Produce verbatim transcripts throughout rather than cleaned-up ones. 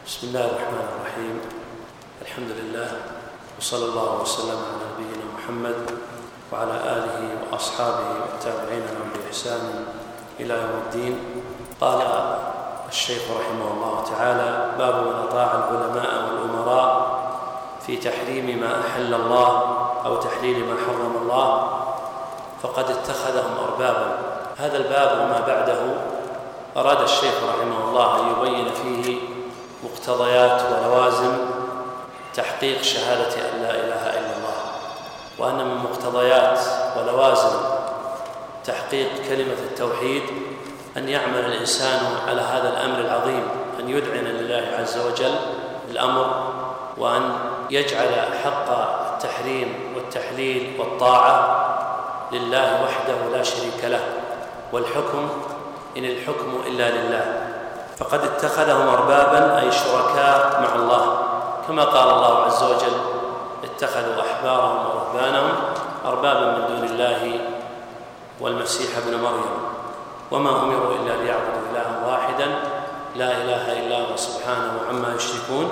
بسم الله الرحمن الرحيم. الحمد لله وصلى الله وسلم على نبينا محمد وعلى آله وأصحابه والتابعين لهم بإحسان إلى يوم الدين. قال الشيخ رحمه الله تعالى: باب من أطاع العلماء والأمراء في تحريم ما أحل الله أو تحليل ما حرم الله فقد اتخذهم أربابا. هذا الباب وما بعده أراد الشيخ رحمه الله أن يبين فيه مقتضيات ولوازم تحقيق شهادة أن لا إله إلا الله، وأن من مقتضيات ولوازم تحقيق كلمة التوحيد أن يعمل الإنسان على هذا الأمر العظيم، أن يذعن لله عز وجل الأمر، وأن يجعل حق التحريم والتحليل والطاعة لله وحده لا شريك له، والحكم إن الحكم إلا لله. فقد اتخذهم أربابا أي شركاء مع الله، كما قال الله عز وجل: اتخذوا أحبارهم ورهبانهم أربابا من دون الله والمسيح ابن مريم وما أمروا إلا ليعبدوا إلها واحدا لا إله إلا هو سبحانه عما يشركون.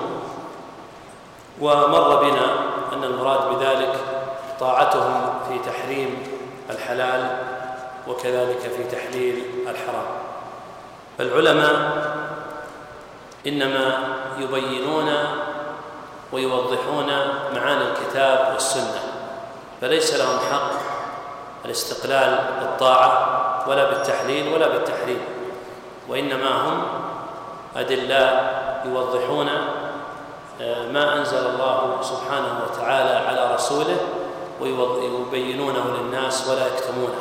ومر بنا أن المراد بذلك طاعتهم في تحريم الحلال وكذلك في تحليل الحرام. فالعلماء إنما يبينون ويوضحون معاني الكتاب والسنة، فليس لهم حق الاستقلال بالطاعة ولا بالتحليل ولا بالتحريم، وإنما هم أدلاء يوضحون ما أنزل الله سبحانه وتعالى على رسوله ويبينونه للناس ولا يكتمونه.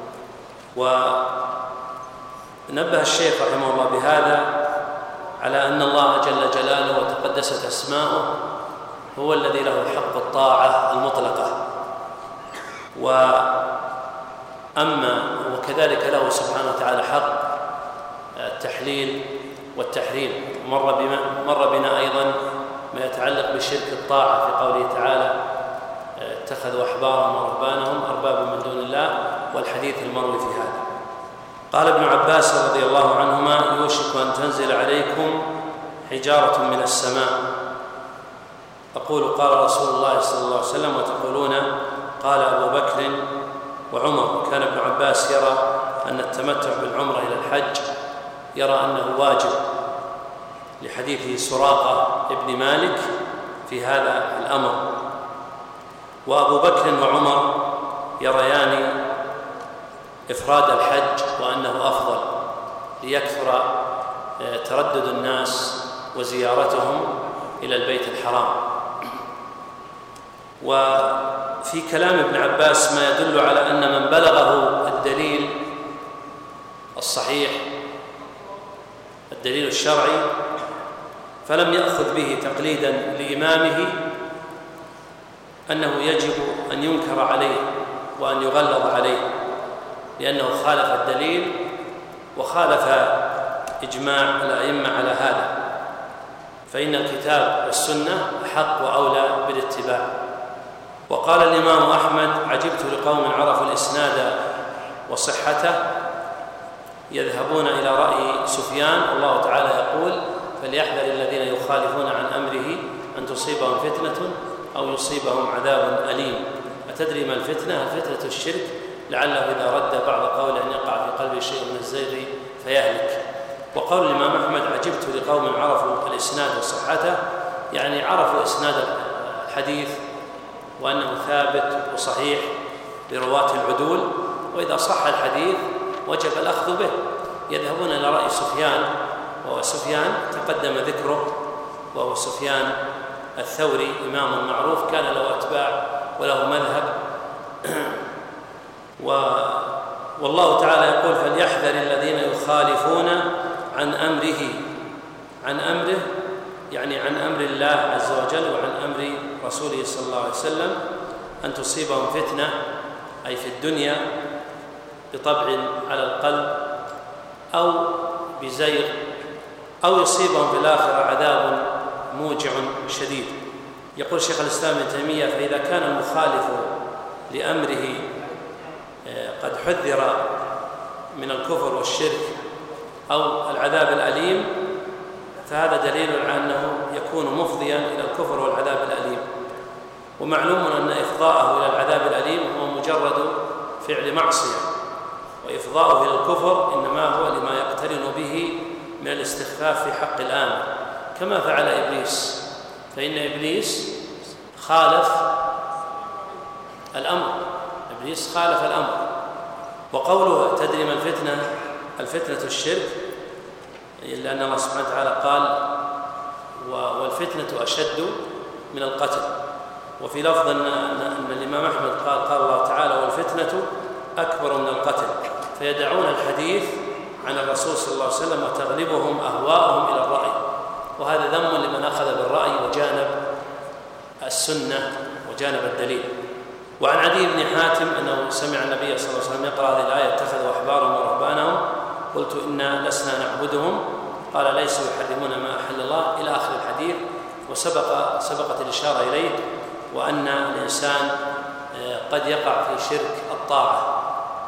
ونبه الشيخ رحمه الله بهذا على أن الله جل جلاله وتقدست أسماؤه هو الذي له حق الطاعة المطلقة، وأما وكذلك له سبحانه وتعالى حق التحليل والتحريم. مر بنا, مر بنا أيضا ما يتعلق بشرك الطاعة في قوله تعالى: اتخذوا أحبارهم ورهبانهم أربابا من دون الله، والحديث المروي في هذا. قال ابن عباس رضي الله عنهما: يوشك أن تنزل عليكم حجارة من السماء، أقول قال رسول الله صلى الله عليه وسلم وتقولون قال أبو بكر وعمر. كان ابن عباس يرى أن التمتع بالعمرة إلى الحج يرى أنه واجب لحديث سراقة ابن مالك في هذا الأمر، وأبو بكر وعمر يريان إفراد الحج وأنه أفضل ليكثر تردد الناس وزيارتهم إلى البيت الحرام. وفي كلام ابن عباس ما يدل على أن من بلغه الدليل الصحيح الدليل الشرعي فلم يأخذ به تقليدا لإمامه أنه يجب أن ينكر عليه وأن يغلظ عليه، لأنه خالف الدليل وخالف إجماع الأئمة على هذا، فإن الكتاب والسنة أحق وأولى بالاتباع. وقال الإمام أحمد: عجبت لقوم عرفوا الإسناد وصحته يذهبون إلى رأي سفيان، الله تعالى يقول: فليحذر الذين يخالفون عن أمره أن تصيبهم فتنة أو يصيبهم عذاب أليم. أتدري ما الفتنة؟ الفتنة الشرك، لعله إذا رد بعض قوله أن يقع في قلبه شيء من الزيغ فيهلك. وقول الإمام أحمد: عجبت لقوم عرفوا الإسناد وصحته، يعني عرفوا إسناد الحديث وأنه ثابت وصحيح لرواة العدول، وإذا صح الحديث وجب الأخذ به. يذهبون إلى رأي سفيان، وهو سفيان تقدم ذكره، وهو سفيان الثوري إمام معروف كان له أتباع وله مذهب. و... والله تعالى يقول: فليحذر الذين يخالفون عن أمره. عن أمره يعني عن أمر الله عز وجل وعن أمر رسوله صلى الله عليه وسلم أن تصيبهم فتنة، أي في الدنيا بطبع على القلب أو بزيغ، أو يصيبهم في الآخرة عذاب موجع شديد. يقول شيخ الإسلام ابن تيمية: فإذا كان المخالف لأمره قد حذر من الكفر والشرك أو العذاب الأليم فهذا دليل على أنه يكون مفضيا إلى الكفر والعذاب الأليم. ومعلوم أن إفضاءه إلى العذاب الأليم هو مجرد فعل معصية، وإفضاءه إلى الكفر إنما هو لما يقترن به من الاستخفاف في حق الآمر، كما فعل إبليس. فإن إبليس خالف الأمر، إبليس خالف الأمر. وقوله تدري ما الفتنة؟ الفتنة الشرك، إلا أن الله سبحانه وتعالى قال والفتنة أشد من القتل. وفي لفظ أن, أن الإمام أحمد قال قال الله تعالى والفتنة أكبر من القتل، فيدعون الحديث عن الرسول صلى الله عليه وسلم وتغلبهم أهواءهم إلى الرأي، وهذا ذم لمن أخذ بالرأي وجانب السنة وجانب الدليل. وعن عدي بن حاتم أنه سمع النبي صلى الله عليه وسلم يقرأ هذه الآية اتخذوا أحبارهم ورهبانهم قلت إنا لسنا نعبدهم قال ليسوا يحرمون ما أحل الله إلى آخر الحديث. وسبق سبقت الإشارة إليه، وأن الإنسان قد يقع في شرك الطاعة،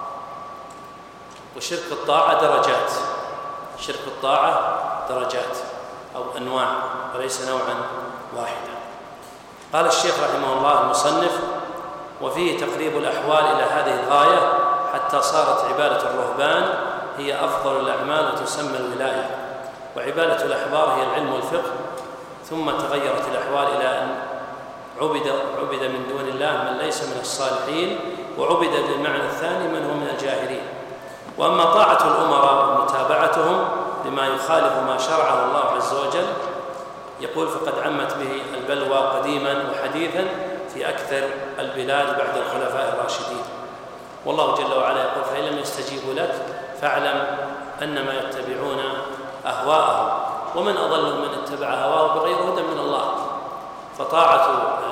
وشرك الطاعة درجات، شرك الطاعة درجات أو أنواع وليس نوعا واحدا. قال الشيخ رحمه الله المصنف وفيه تقريب الأحوال إلى هذه الغاية حتى صارت عبادة الرهبان هي أفضل الأعمال وتسمى الولاية، وعبادة الأحبار هي العلم والفقه، ثم تغيرت الأحوال إلى أن عبد عبد من دون الله من ليس من الصالحين، وعبد بالمعنى الثاني من هو من الجاهلين. وأما طاعة الأمراء ومتابعتهم لما يخالف ما شرعه الله عز وجل يقول فقد عمت به البلوى قديما وحديثا في أكثر البلاد بعد الخلفاء الراشدين. والله جل وعلا يقول فإن لم يستجيبوا لك فاعلم أنما يتبعون أهواءهم ومن أضل من اتبع هواه بغير هدى من الله. فطاعة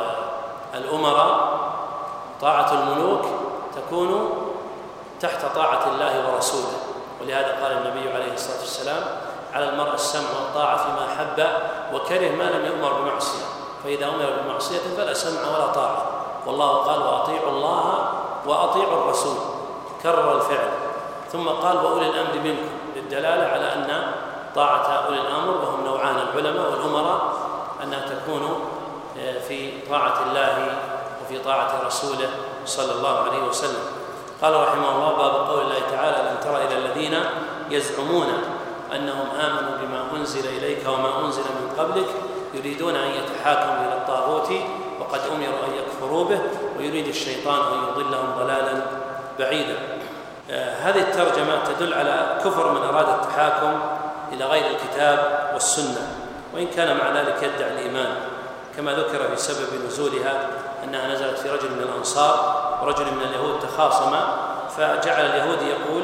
الأمراء طاعة الملوك تكون تحت طاعة الله ورسوله، ولهذا قال النبي عليه الصلاة والسلام على المرء السمع والطاعة فيما أحب وكره ما لم يؤمر بمعصية، فإذا أمر بمعصية فلا سمع ولا طاعة. والله قال وأطيعوا الله وأطيعوا الرسول، كرر الفعل، ثم قال وأولي الأمر منكم للدلالة على أن طاعة أولي الأمر وهم نوعان العلماء والأمراء أنها تكون في طاعة الله وفي طاعة رسوله صلى الله عليه وسلم. قال رحمه الله باب قول الله تعالى ألم تر إلى الذين يزعمون أنهم آمنوا بما أنزل إليك وما أنزل من قبلك يريدون أن يتحاكموا إلى الطاغوت وقد أمروا أن يكفروا به ويريد الشيطان أن يضلهم ضلالا بعيدا. آه هذه الترجمة تدل على كفر من أراد التحاكم إلى غير الكتاب والسنة، وإن كان مع ذلك يدعي الإيمان، كما ذكر في سبب نزولها أنها نزلت في رجل من الأنصار ورجل من اليهود تخاصما، فجعل اليهود يقول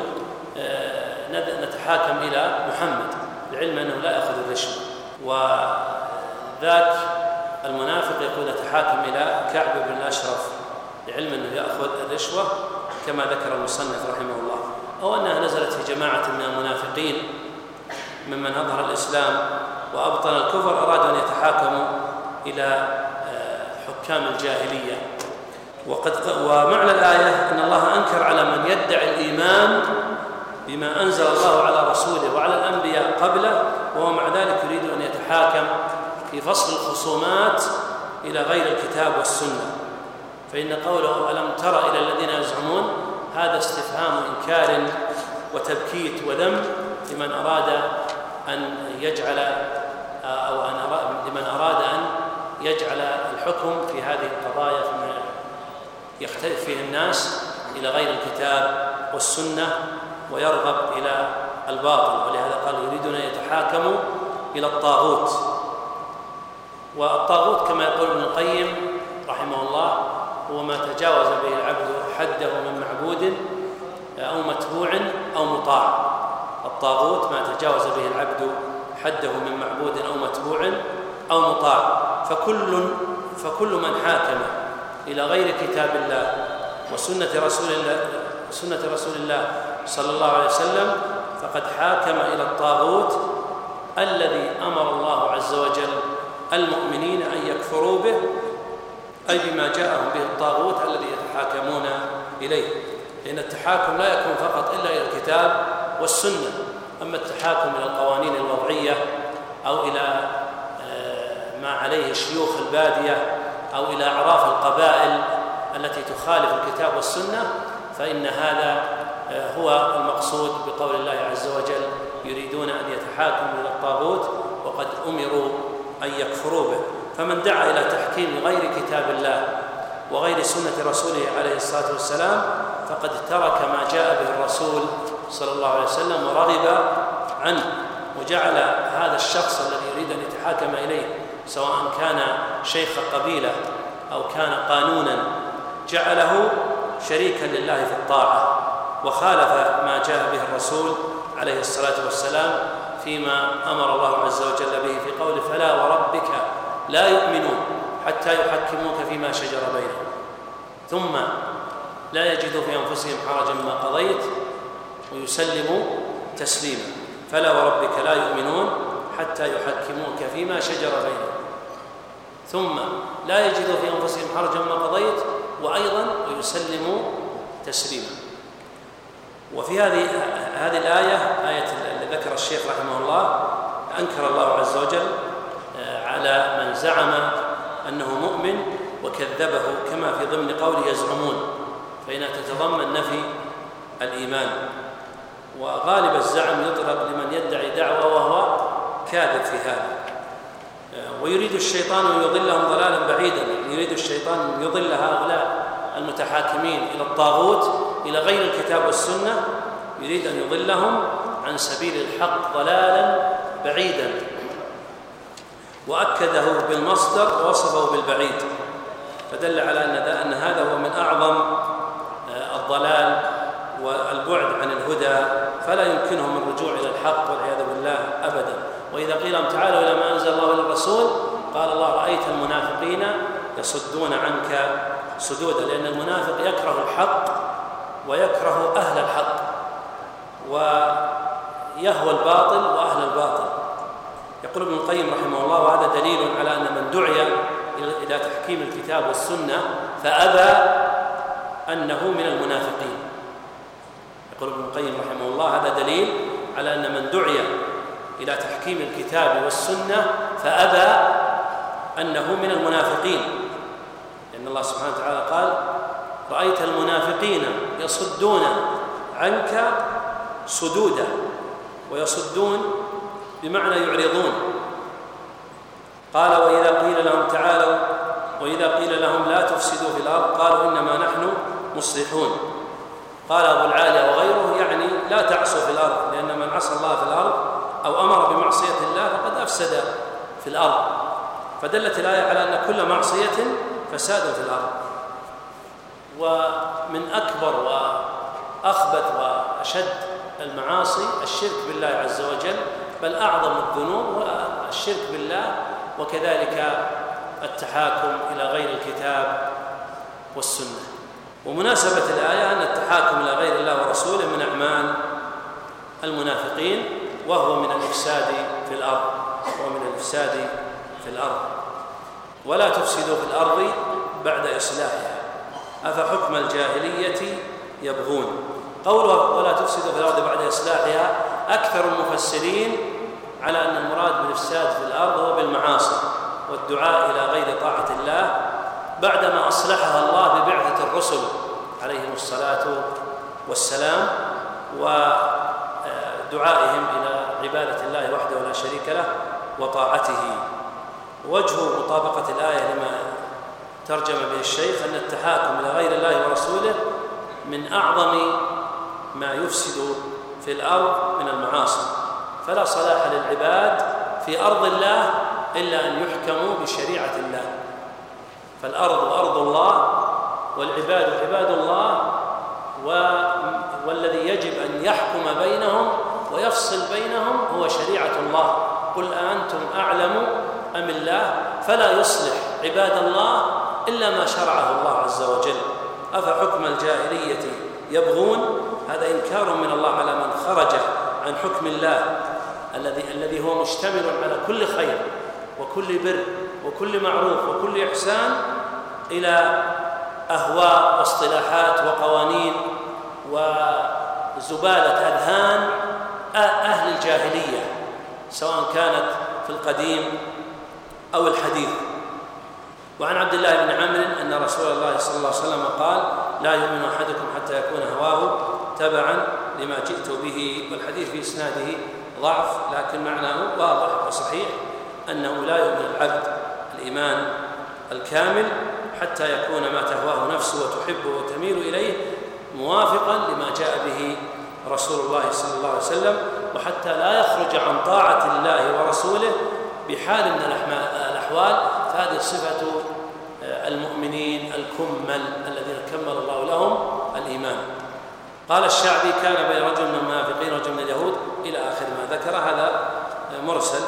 آه نتحاكم إلى محمد، العلم أنه لا يأخذ الرشوة، وذاك المنافق يقول نتحاكم إلى كعب بن الأشرف لعلم أنه يأخذ الرشوة كما ذكر المصنف رحمه الله. أو أنها نزلت في جماعة من المنافقين ممن أظهر الإسلام وأبطن الكفر أرادوا أن يتحاكموا إلى حكام الجاهلية. وقد ومعنى الآية أن الله أنكر على من يدعي الإيمان بما أنزل الله على رسوله وعلى الأنبياء قبله وهو مع ذلك يريد أن يتحاكم في فصل الخصومات إلى غير الكتاب والسنة. فإن قوله ألم تر إلى الذين يزعمون هذا استفهام إنكار وتبكيت وذم لمن أراد أن يجعل أو أن لمن أراد أن يجعل الحكم في هذه القضايا فيما يختلف فيه الناس إلى غير الكتاب والسنة ويرغب إلى الباطل، ولهذا قال يريدون أن يتحاكموا إلى الطاغوت. والطاغوت كما يقول ابن القيم رحمه الله هو ما تجاوز به العبد حده من معبود أو متبوع أو مطاع. الطاغوت ما تجاوز به العبد حده من معبود أو متبوع أو مطاع. فكل فكل من حاكم إلى غير كتاب الله وسنة رسول الله سنة رسول الله صلى الله عليه وسلم فقد حاكم إلى الطاغوت الذي أمر الله عز وجل المؤمنين أن يكفروا به، أي بما جاءهم به الطاغوت الذي يتحاكمون إليه. لأن التحاكم لا يكون فقط إلا إلى الكتاب والسنة، أما التحاكم إلى القوانين الوضعية أو إلى ما عليه شيوخ البادية أو إلى أعراف القبائل التي تخالف الكتاب والسنة، فإن هذا هو المقصود بقول الله عز وجل: يريدون أن يتحاكموا إلى الطاغوت وقد أمروا أن يكفروا به. فمن دعا إلى تحكيم غير كتاب الله وغير سنة رسوله عليه الصلاة والسلام فقد ترك ما جاء به الرسول صلى الله عليه وسلم ورغب عنه، وجعل هذا الشخص الذي يريد أن يتحاكم إليه سواء كان شيخ قبيلة أو كان قانونا جعله شريكا لله في الطاعة، وخالف ما جاء به الرسول عليه الصلاة والسلام فيما أمر الله عز وجل به في قوله: فلا وربك لا يؤمنون حتى يحكموك فيما شجر بينهم ثم لا يجدوا في أنفسهم حرجا مما قضيت ويسلموا تسليما. فلا وربك لا يؤمنون حتى يحكموك فيما شجر بينهم ثم لا يجدوا في أنفسهم حرجا مما قضيت وأيضا ويسلموا تسليما. وفي هذه هذه الآية، آية اللي ذكر الشيخ رحمه الله، أنكر الله عز وجل على من زعم أنه مؤمن وكذبه، كما في ضمن قوله يزعمون، فإنها تتضمن نفي الإيمان. وغالب الزعم يطلق لمن يدعي دعوة وهو كاذب في هذا. ويريد الشيطان أن يضلهم ضلالا بعيدا، يريد الشيطان أن يضل هؤلاء المتحاكمين إلى الطاغوت إلى غير الكتاب والسنة، يريد أن يضلهم عن سبيل الحق ضلالا بعيدا، وأكده بالمصدر ووصفه بالبعيد، فدل على أن هذا هو من أعظم الضلال والبعد عن الهدى، فلا يمكنهم الرجوع إلى الحق والعياذ بالله أبدا. وإذا قيل لهم تعالوا إلى ما أنزل الله إلى الرسول قال الله: رأيت المنافقين يصدون عنك صدودا، لأن المنافق يكره الحق ويكره أهل الحق ويهوى الباطل وأهل الباطل. يقول ابن القيم رحمه الله: وهذا دليل على أن من دعي إلى تحكيم الكتاب والسنة فأبى أنه من المنافقين. يقول ابن القيم رحمه الله: هذا دليل على أن من دعي إلى تحكيم الكتاب والسنة فأبى أنه من المنافقين، لأن الله سبحانه وتعالى قال: رأيت المنافقين يصدون عنك صدودا، ويصدون بمعنى يعرضون. قال: وإذا قيل لهم تعالوا وإذا قيل لهم لا تفسدوا في الأرض قالوا إنما نحن مصلحون. قال أبو العالية وغيره: يعني لا تعصوا في الأرض، لأن من عصى الله في الأرض أو أمر بمعصية الله فقد أفسد في الأرض. فدلت الآية على أن كل معصية فساد في الأرض. ومن أكبر وأخبث وأشد المعاصي الشرك بالله عز وجل، بل أعظم الذنوب هو الشرك بالله، وكذلك التحاكم إلى غير الكتاب والسنة. ومناسبة الآية أن التحاكم إلى غير الله ورسوله من أعمال المنافقين، وهو من الإفساد في الأرض وهو من الإفساد في الأرض. ولا تفسدوا في الأرض بعد إصلاحها أفحكم الجاهلية يبغون. قوله ولا تفسدوا في الأرض بعد إصلاحها، أكثر المفسرين على أن المراد بالإفساد في الأرض هو بالمعاصي والدعاء إلى غير طاعة الله بعدما أصلحها الله ببعثة الرسل عليهم الصلاة والسلام ودعائهم إلى عبادة الله وحده لا شريك له وطاعته. وجه مطابقة الآية لما ترجم به الشيخ أن التحاكم إلى غير الله ورسوله من أعظم ما يفسد في الأرض من المعاصي، فلا صلاح للعباد في أرض الله إلا أن يحكموا بشريعة الله. فالأرض أرض الله والعباد عباد الله، والذي يجب أن يحكم بينهم ويفصل بينهم هو شريعة الله. قل أأنتم أعلم أم الله؟ فلا يصلح عباد الله إلا ما شرعه الله عز وجل. أفحكم الجاهلية يبغون، هذا إنكار من الله على من خرج عن حكم الله الذي الذي هو مشتمل على كل خير وكل بر وكل معروف وكل إحسان إلى أهواء واصطلاحات وقوانين وزبالة أذهان أهل الجاهلية، سواء كانت في القديم أو الحديث. وعن عبد الله بن عمرو أن رسول الله صلى الله عليه وسلم قال: لا يؤمن أحدكم حتى يكون هواه تبعا لما جئت به. والحديث في إسناده ضعف، لكن معناه واضح وصحيح، أنه لا يؤمن العبد الإيمان الكامل حتى يكون ما تهواه نفسه وتحبه وتميل إليه موافقا لما جاء به رسول الله صلى الله عليه وسلم، وحتى لا يخرج عن طاعة الله ورسوله بحال من الأحوال. فهذه صفة المؤمنين الكمل الذين كمل الله لهم الإيمان. قال الشعبي: كان بين رجل من المنافقين ورجل من اليهود، إلى آخر ما ذكر. هذا مرسل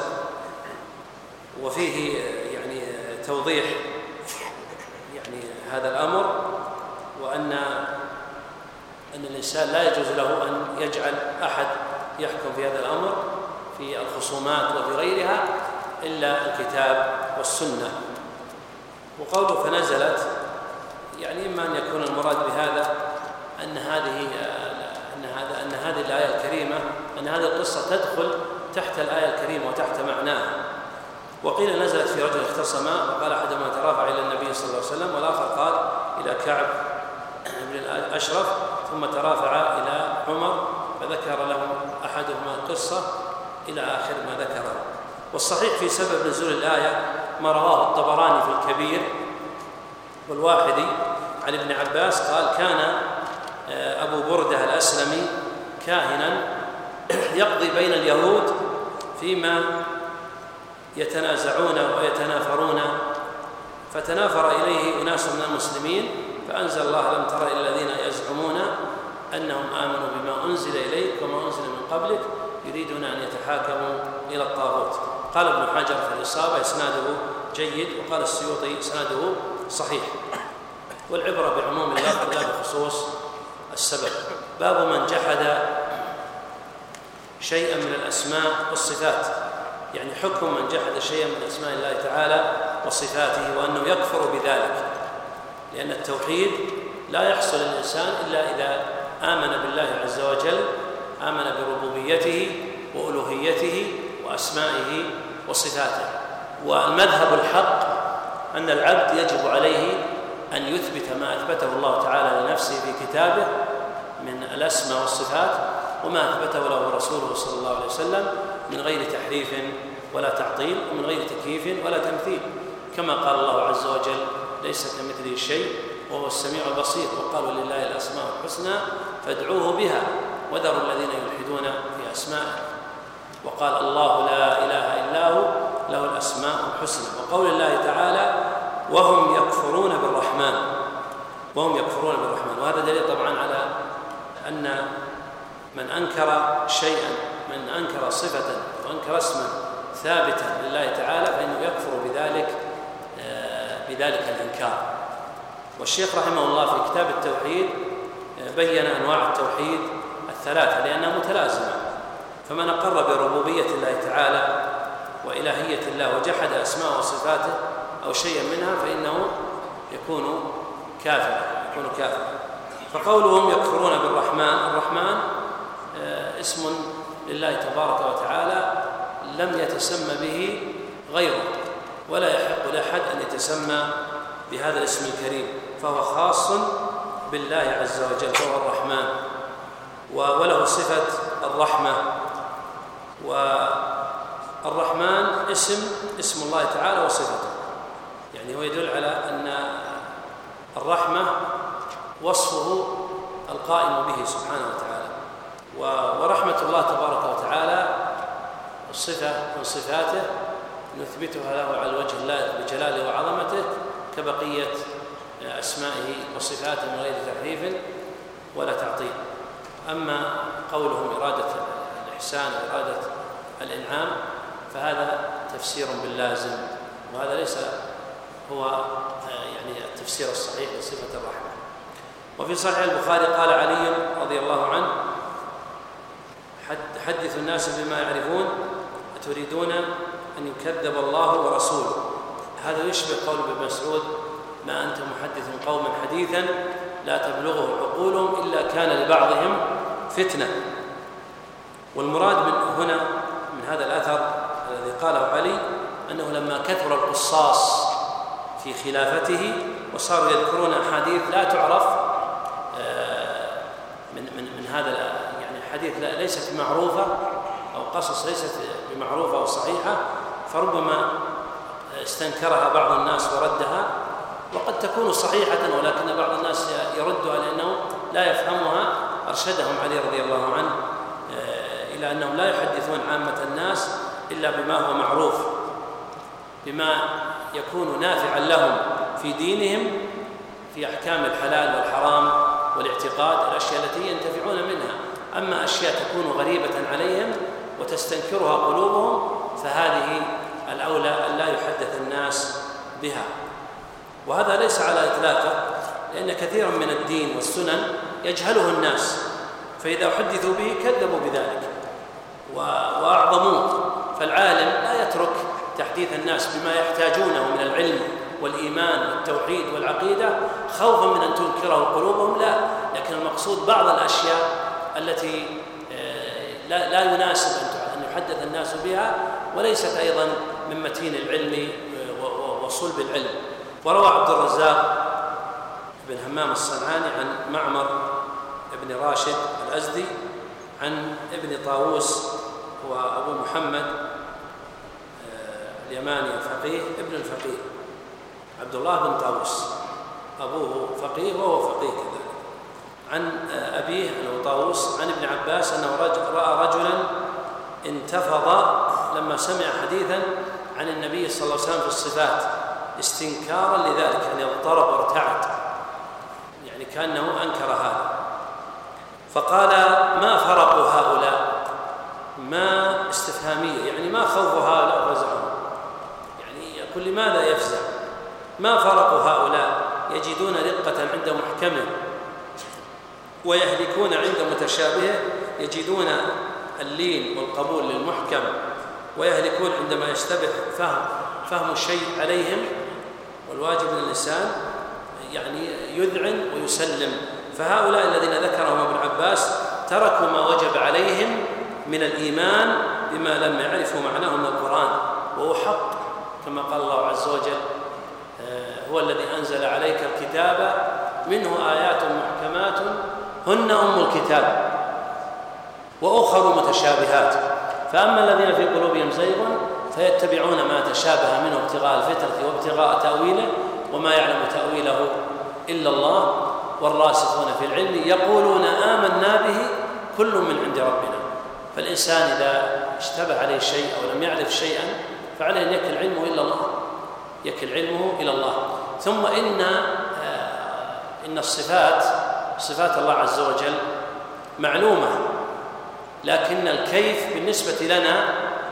وفيه يعني توضيح يعني هذا الأمر، وأن أن الإنسان لا يجوز له أن يجعل أحد يحكم في هذا الأمر في الخصومات وفي غيرها إلا الكتاب والسنة. وقوله فنزلت، يعني إما أن يكون المراد بهذا أن هذه أن هذا أن هذه الآية الكريمة أن هذه القصة تدخل تحت الآية الكريمة وتحت معناها. وقيل نزلت في رجل اختصما، وقال أحدهما ترافع إلى النبي صلى الله عليه وسلم، والآخر قال إلى كعب بن الأشرف، ثم ترافع إلى عمر فذكر لهم أحدهما القصة إلى آخر ما ذكره. والصحيح في سبب نزول الآية ما رواه الطبراني في الكبير والواحدي عن ابن عباس قال: كان أبو بردة الأسلمي كاهنا يقضي بين اليهود فيما يتنازعون ويتنافرون، فتنافر إليه أناس من المسلمين، فأنزل الله: لم تر إلى الذين يزعمون أنهم آمنوا بما أنزل إليك وما أنزل من قبلك يريدون أن يتحاكموا إلى الطاغوت. قال ابن حجر في الإصابة: إسناده جيد. وقال السيوطي: إسناده صحيح. والعبرة بعموم اللفظ لا بخصوص السبب. باب من جحد شيئا من الأسماء والصفات، يعني حكم من جحد شيئا من أسماء الله تعالى وصفاته، وأنه يكفر بذلك، لأن التوحيد لا يحصل للإنسان إلا إذا آمن بالله عز وجل، آمن بربوبيته وألوهيته وأسمائه وصفاته. والمذهب الحق أن العبد يجب عليه أن يثبت ما أثبته الله تعالى لنفسه في كتابه من الأسماء والصفات، وما أثبته له رسوله صلى الله عليه وسلم من غير تحريف ولا تعطيل، ومن غير تكييف ولا تمثيل، كما قال الله عز وجل: ليس كمثله شيء وهو السميع البصير، وقالوا لله الأسماء الحسنى فادعوه بها وذروا الذين يلحدون في أسمائه. وقال الله: لا إله إلا هو له الأسماء الحسنى. وقول الله تعالى: وهم يكفرون بالرحمن، وهم يكفرون بالرحمن. وهذا دليل طبعا على أن من أنكر شيئا، من أنكر صفة وأنكر اسما ثابتا لله تعالى، فإنه يكفر بذلك بذلك الإنكار. والشيخ رحمه الله في كتاب التوحيد بين أنواع التوحيد الثلاثة لأنها متلازمة. فمن أقر بربوبية الله تعالى وإلهية الله وجحد أسماء وصفاته أو شيئا منها فإنه يكون كافرا يكون كافرا فقولهم يكفرون بالرحمن، الرحمن اسم لله تبارك وتعالى لم يتسمى به غيره، ولا يحق لأحد أن يتسمى بهذا الاسم الكريم، فهو خاص بالله عز وجل، فهو الرحمن، وله صفة الرحمة. والرحمن اسم اسم الله تعالى وصفته، يعني هو يدل على أن الرحمة وصفه القائم به سبحانه وتعالى، ورحمة الله تبارك وتعالى صفة من صفاته نثبتها له على الوجه اللائق بجلاله وعظمته كبقية أسمائه وصفاته من غير تحريف ولا تعطيل. أما قولهم إرادة الإحسان وإرادة الإنعام فهذا تفسير باللازم، وهذا ليس هو يعني التفسير الصحيح لصفة الرحمة. وفي صحيح البخاري قال علي رضي الله عنه: حدثوا الناس بما يعرفون أتريدون أن يكذب الله ورسوله. هذا يشبه قول ابن مسعود: ما أنت محدث قوما حديثا لا تبلغه عقولهم إلا كان لبعضهم فتنة. والمراد من هنا من هذا الأثر الذي الذي قاله علي أنه لما كثر القصاص في خلافته وصاروا يذكرون أحاديث لا تعرف من من من هذا يعني حديث ليست معروفة أو قصص ليست بمعروفة أو صحيحة، فربما استنكرها بعض الناس وردها، وقد تكون صحيحة ولكن بعض الناس يردها لأنه لا يفهمها. أرشدهم علي رضي الله عنه إلى أنهم لا يحدثون عامة الناس إلا بما هو معروف، بما يكون نافعا لهم في دينهم في أحكام الحلال والحرام والاعتقاد، الأشياء التي ينتفعون منها. أما أشياء تكون غريبة عليهم وتستنكرها قلوبهم فهذه الأولى أن لا يحدث الناس بها. وهذا ليس على إطلاقه، لأن كثيرا من الدين والسنن يجهله الناس، فإذا حدثوا به كذبوا بذلك وأعظموه. فالعالم لا يترك تحديث الناس بما يحتاجونه من العلم والإيمان والتوحيد والعقيدة خوفا من أن تنكره قلوبهم، لا، لكن المقصود بعض الأشياء التي لا, لا يناسب أن يحدث الناس بها، وليست أيضا من متين العلم وصلب العلم. وروى عبد الرزاق بن همام الصنعاني عن معمر بن راشد الأزدي عن ابن طاووس وأبو محمد اليماني الفقيه ابن الفقيه عبد الله بن طاووس، أبوه فقيه وهو فقيه كذلك، عن أبيه أنه طاووس عن ابن عباس أنه رجل رأى رجلا انتفض لما سمع حديثا عن النبي صلى الله عليه وسلم في الصفات استنكارا لذلك، يعني اضطرب وارتعد، يعني كأنه أنكر هذا. فقال ما فرق هؤلاء، ما استفهامية، يعني ما خوف هؤلاء وفزعهم، يعني يقول لماذا يفزع؟ ما فرق هؤلاء يجدون رقة عند محكمه ويهلكون عند متشابهه، يجدون اللين والقبول للمحكم ويهلكون عندما يشتبه فهم فهم الشيء عليهم. والواجب للإنسان يعني يذعن ويسلم. فهؤلاء الذين ذكرهم ابن عباس تركوا ما وجب عليهم من الإيمان بما لم يعرفوا معناه من القرآن، وهو حق كما قال الله عز وجل هو الذي أنزل عليك الكتاب منه آيات محكمات هن أم الكتاب وأخر متشابهات، فأما الذين في قلوبهم زيغ فيتبعون ما تشابه منه ابتغاء الفتنة وابتغاء تأويله وما يعلم تأويله إلا الله والراسخون في العلم يقولون آمنا به كل من عند ربنا. فالإنسان إذا اشتبه عليه شيء أو لم يعرف شيئا فعليه أن يكل علمه إلى الله، يكل علمه إلى الله. ثم إن إن الصفات صفات الله عز وجل معلومة، لكن الكيف بالنسبة لنا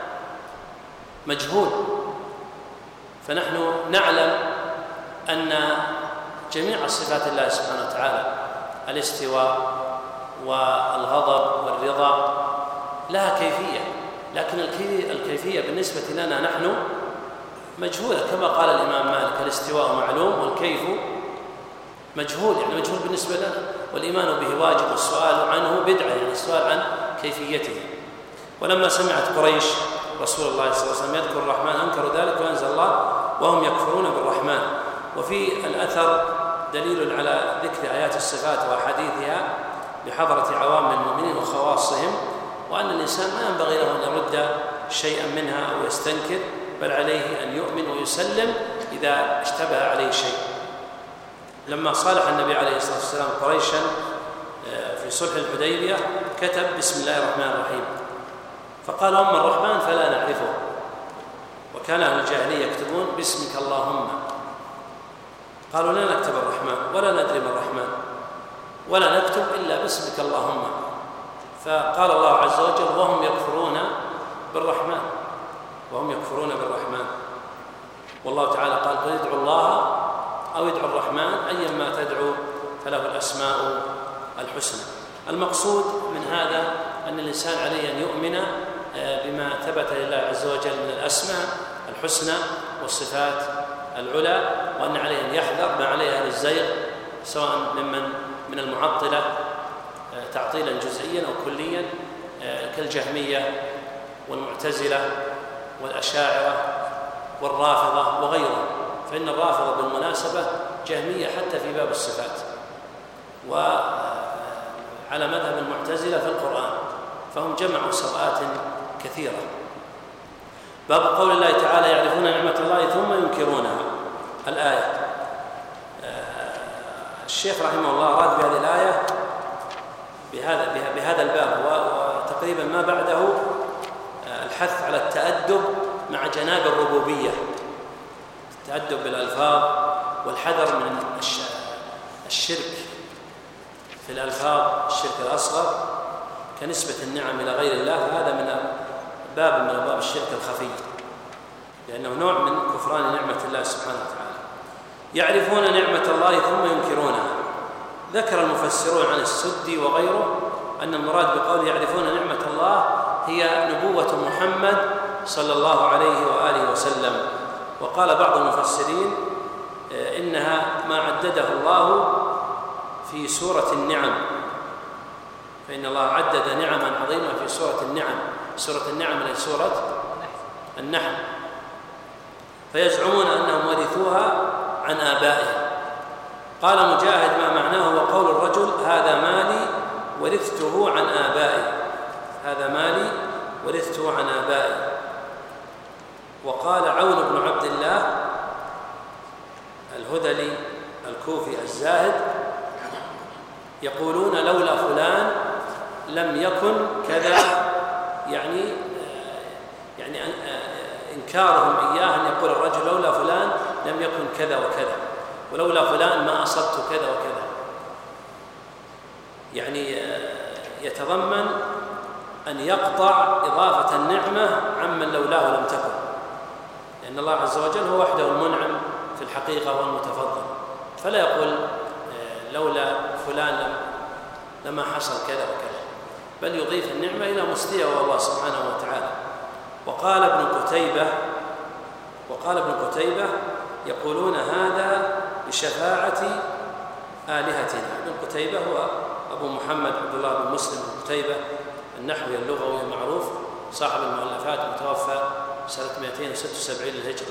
مجهول. فنحن نعلم أن جميع صفات الله سبحانه وتعالى الاستواء والغضب والرضا لها كيفية، لكن الكيفية بالنسبة لنا نحن مجهولة، كما قال الإمام مالك الاستواء معلوم والكيف مجهول، يعني مجهول بالنسبة لنا، والإيمان به واجب والسؤال عنه بدعة، يعني السؤال عن كيفيته. ولما سمعت قريش رسول الله صلى الله عليه وسلم يذكر الرحمن أنكروا ذلك وأنزل الله وهم يكفرون بالرحمن. وفي الأثر دليل على ذكر آيات الصفات وأحاديثها بحضرة عوام المؤمنين وخواصهم، وأن الإنسان ما ينبغي له أن يرد شيئا منها أو يستنكر، بل عليه أن يؤمن ويسلم إذا اشتبه عليه شيء. لما صالح النبي عليه الصلاة والسلام قريشا في صلح الحديبية كتب بسم الله الرحمن الرحيم، فقال أما الرحمن فلا نعرفه، وكان أهل الجاهلية يكتبون باسمك اللهم، قالوا لا نكتب الرحمن ولا ندري ما الرحمن ولا نكتب إلا باسمك اللهم. فقال الله عز وجل وهم يكفرون بالرحمن، وهم يكفرون بالرحمن. والله تعالى قال قل ادعوا الله أو ادعوا الرحمن أيا ما تدعو فله الأسماء الحسنى. المقصود من هذا أن الإنسان عليه أن يؤمن بما ثبت لله عز وجل من الأسماء الحسنى والصفات العلى، وأن عليه أن يحذر ما عليه أهل الزيغ سواء ممن من المعطلة تعطيلا جزئيا أو كليا كالجهمية والمعتزلة والأشاعرة والرافضة وغيرهم، فإن الرافضة بالمناسبة جهمية حتى في باب الصفات، وعلى مذهب المعتزلة في القرآن، فهم جمعوا سوءات كثيرة. باب قول الله تعالى يعرفون نعمة الله ثم ينكرونها، الآية. الشيخ رحمه الله أراد بهذه الآية بهذا بهذا الباب وتقريبا ما بعده الحث على التأدب مع جناب الربوبية، التأدب بالألفاظ والحذر من الشرك في الألفاظ، الشرك الأصغر كنسبة النعم إلى غير الله، هذا من باب من أبواب الشرك الخفي، لأنه نوع من كفران نعمة الله سبحانه وتعالى. يعرفون نعمة الله ثم ينكرونها. ذكر المفسرون عن السدي وغيره أن المراد بقول يعرفون نعمة الله هي نبوة محمد صلى الله عليه وآله وسلم. وقال بعض المفسرين إنها ما عدده الله في سورة النعم، فإن الله عدد نعما عظيمة في سورة النعم. سورة النعم هي سورة النحل، فيزعمون أنهم ورثوها عن آبائهم. قال مجاهد ما معناه وقول الرجل هذا مالي ورثته عن آبائي، هذا مالي ورثته عن آبائي. وقال عون بن عبد الله الهذلي الكوفي الزاهد يقولون لولا فلان لم يكن كذا، يعني يعني إنكارهم إياه أن يقول الرجل لولا فلان لم يكن كذا وكذا، ولولا فلان ما أصبت كذا وكذا، يعني يتضمن أن يقطع إضافة النعمة عمن لولاه لم تكن، لأن الله عز وجل هو وحده المنعم في الحقيقة والمتفضل، فلا يقول لولا فلان لما حصل كذا وكذا، بل يضيف النعمة إلى مستوى الله سبحانه وتعالى. وقال ابن قتيبة وقال ابن قتيبة يقولون هذا بشفاعة آلهتنا. ابن قتيبة هو أبو محمد عبد الله بن مسلم بن قتيبة النحوي اللغوي المعروف، صاحب المؤلفات، متوفى سنة مئتين وستة وسبعين للهجرة،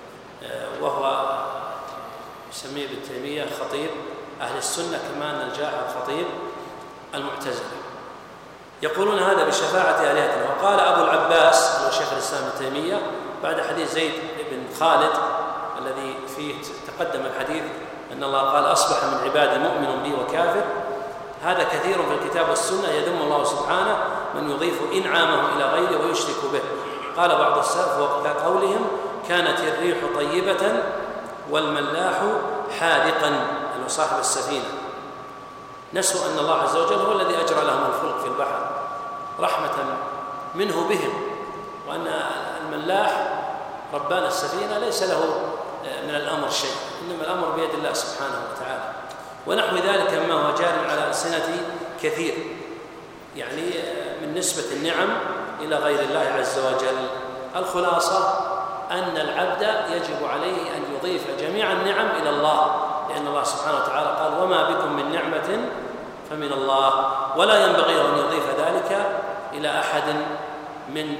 وهو يسميه ابن تيمية خطيب أهل السنة، كما أن الجاحظ خطيب المعتزلة. يقولون هذا بشفاعة آلهتنا. وقال أبو العباس هو شيخ الإسلام ابن تيمية بعد حديث زيد بن خالد الذي فيه تقدم الحديث أن الله قال أصبح من عبادي مؤمن بي وكافر، هذا كثير في الكتاب والسنة، يذم الله سبحانه من يضيف إنعامه إلى غيره ويشرك به. قال بعض السلف وكقولهم كانت الريح طيبة والملاح حارقا، أنه صاحب السفينة، نسوا أن الله عز وجل هو الذي أجرى لهم الفلك في البحر رحمة منه بهم، وأن الملاح ربان السفينة ليس له من الأمر شيء، إنما الأمر بيد الله سبحانه وتعالى. ونحو ذلك مما هو جار على ألسنة كثير، يعني من نسبة النعم إلى غير الله عز وجل. الخلاصة أن العبد يجب عليه أن يضيف جميع النعم إلى الله، لأن الله سبحانه وتعالى قال وما بكم من نعمة فمن الله، ولا ينبغي أن يضيف ذلك إلى أحد من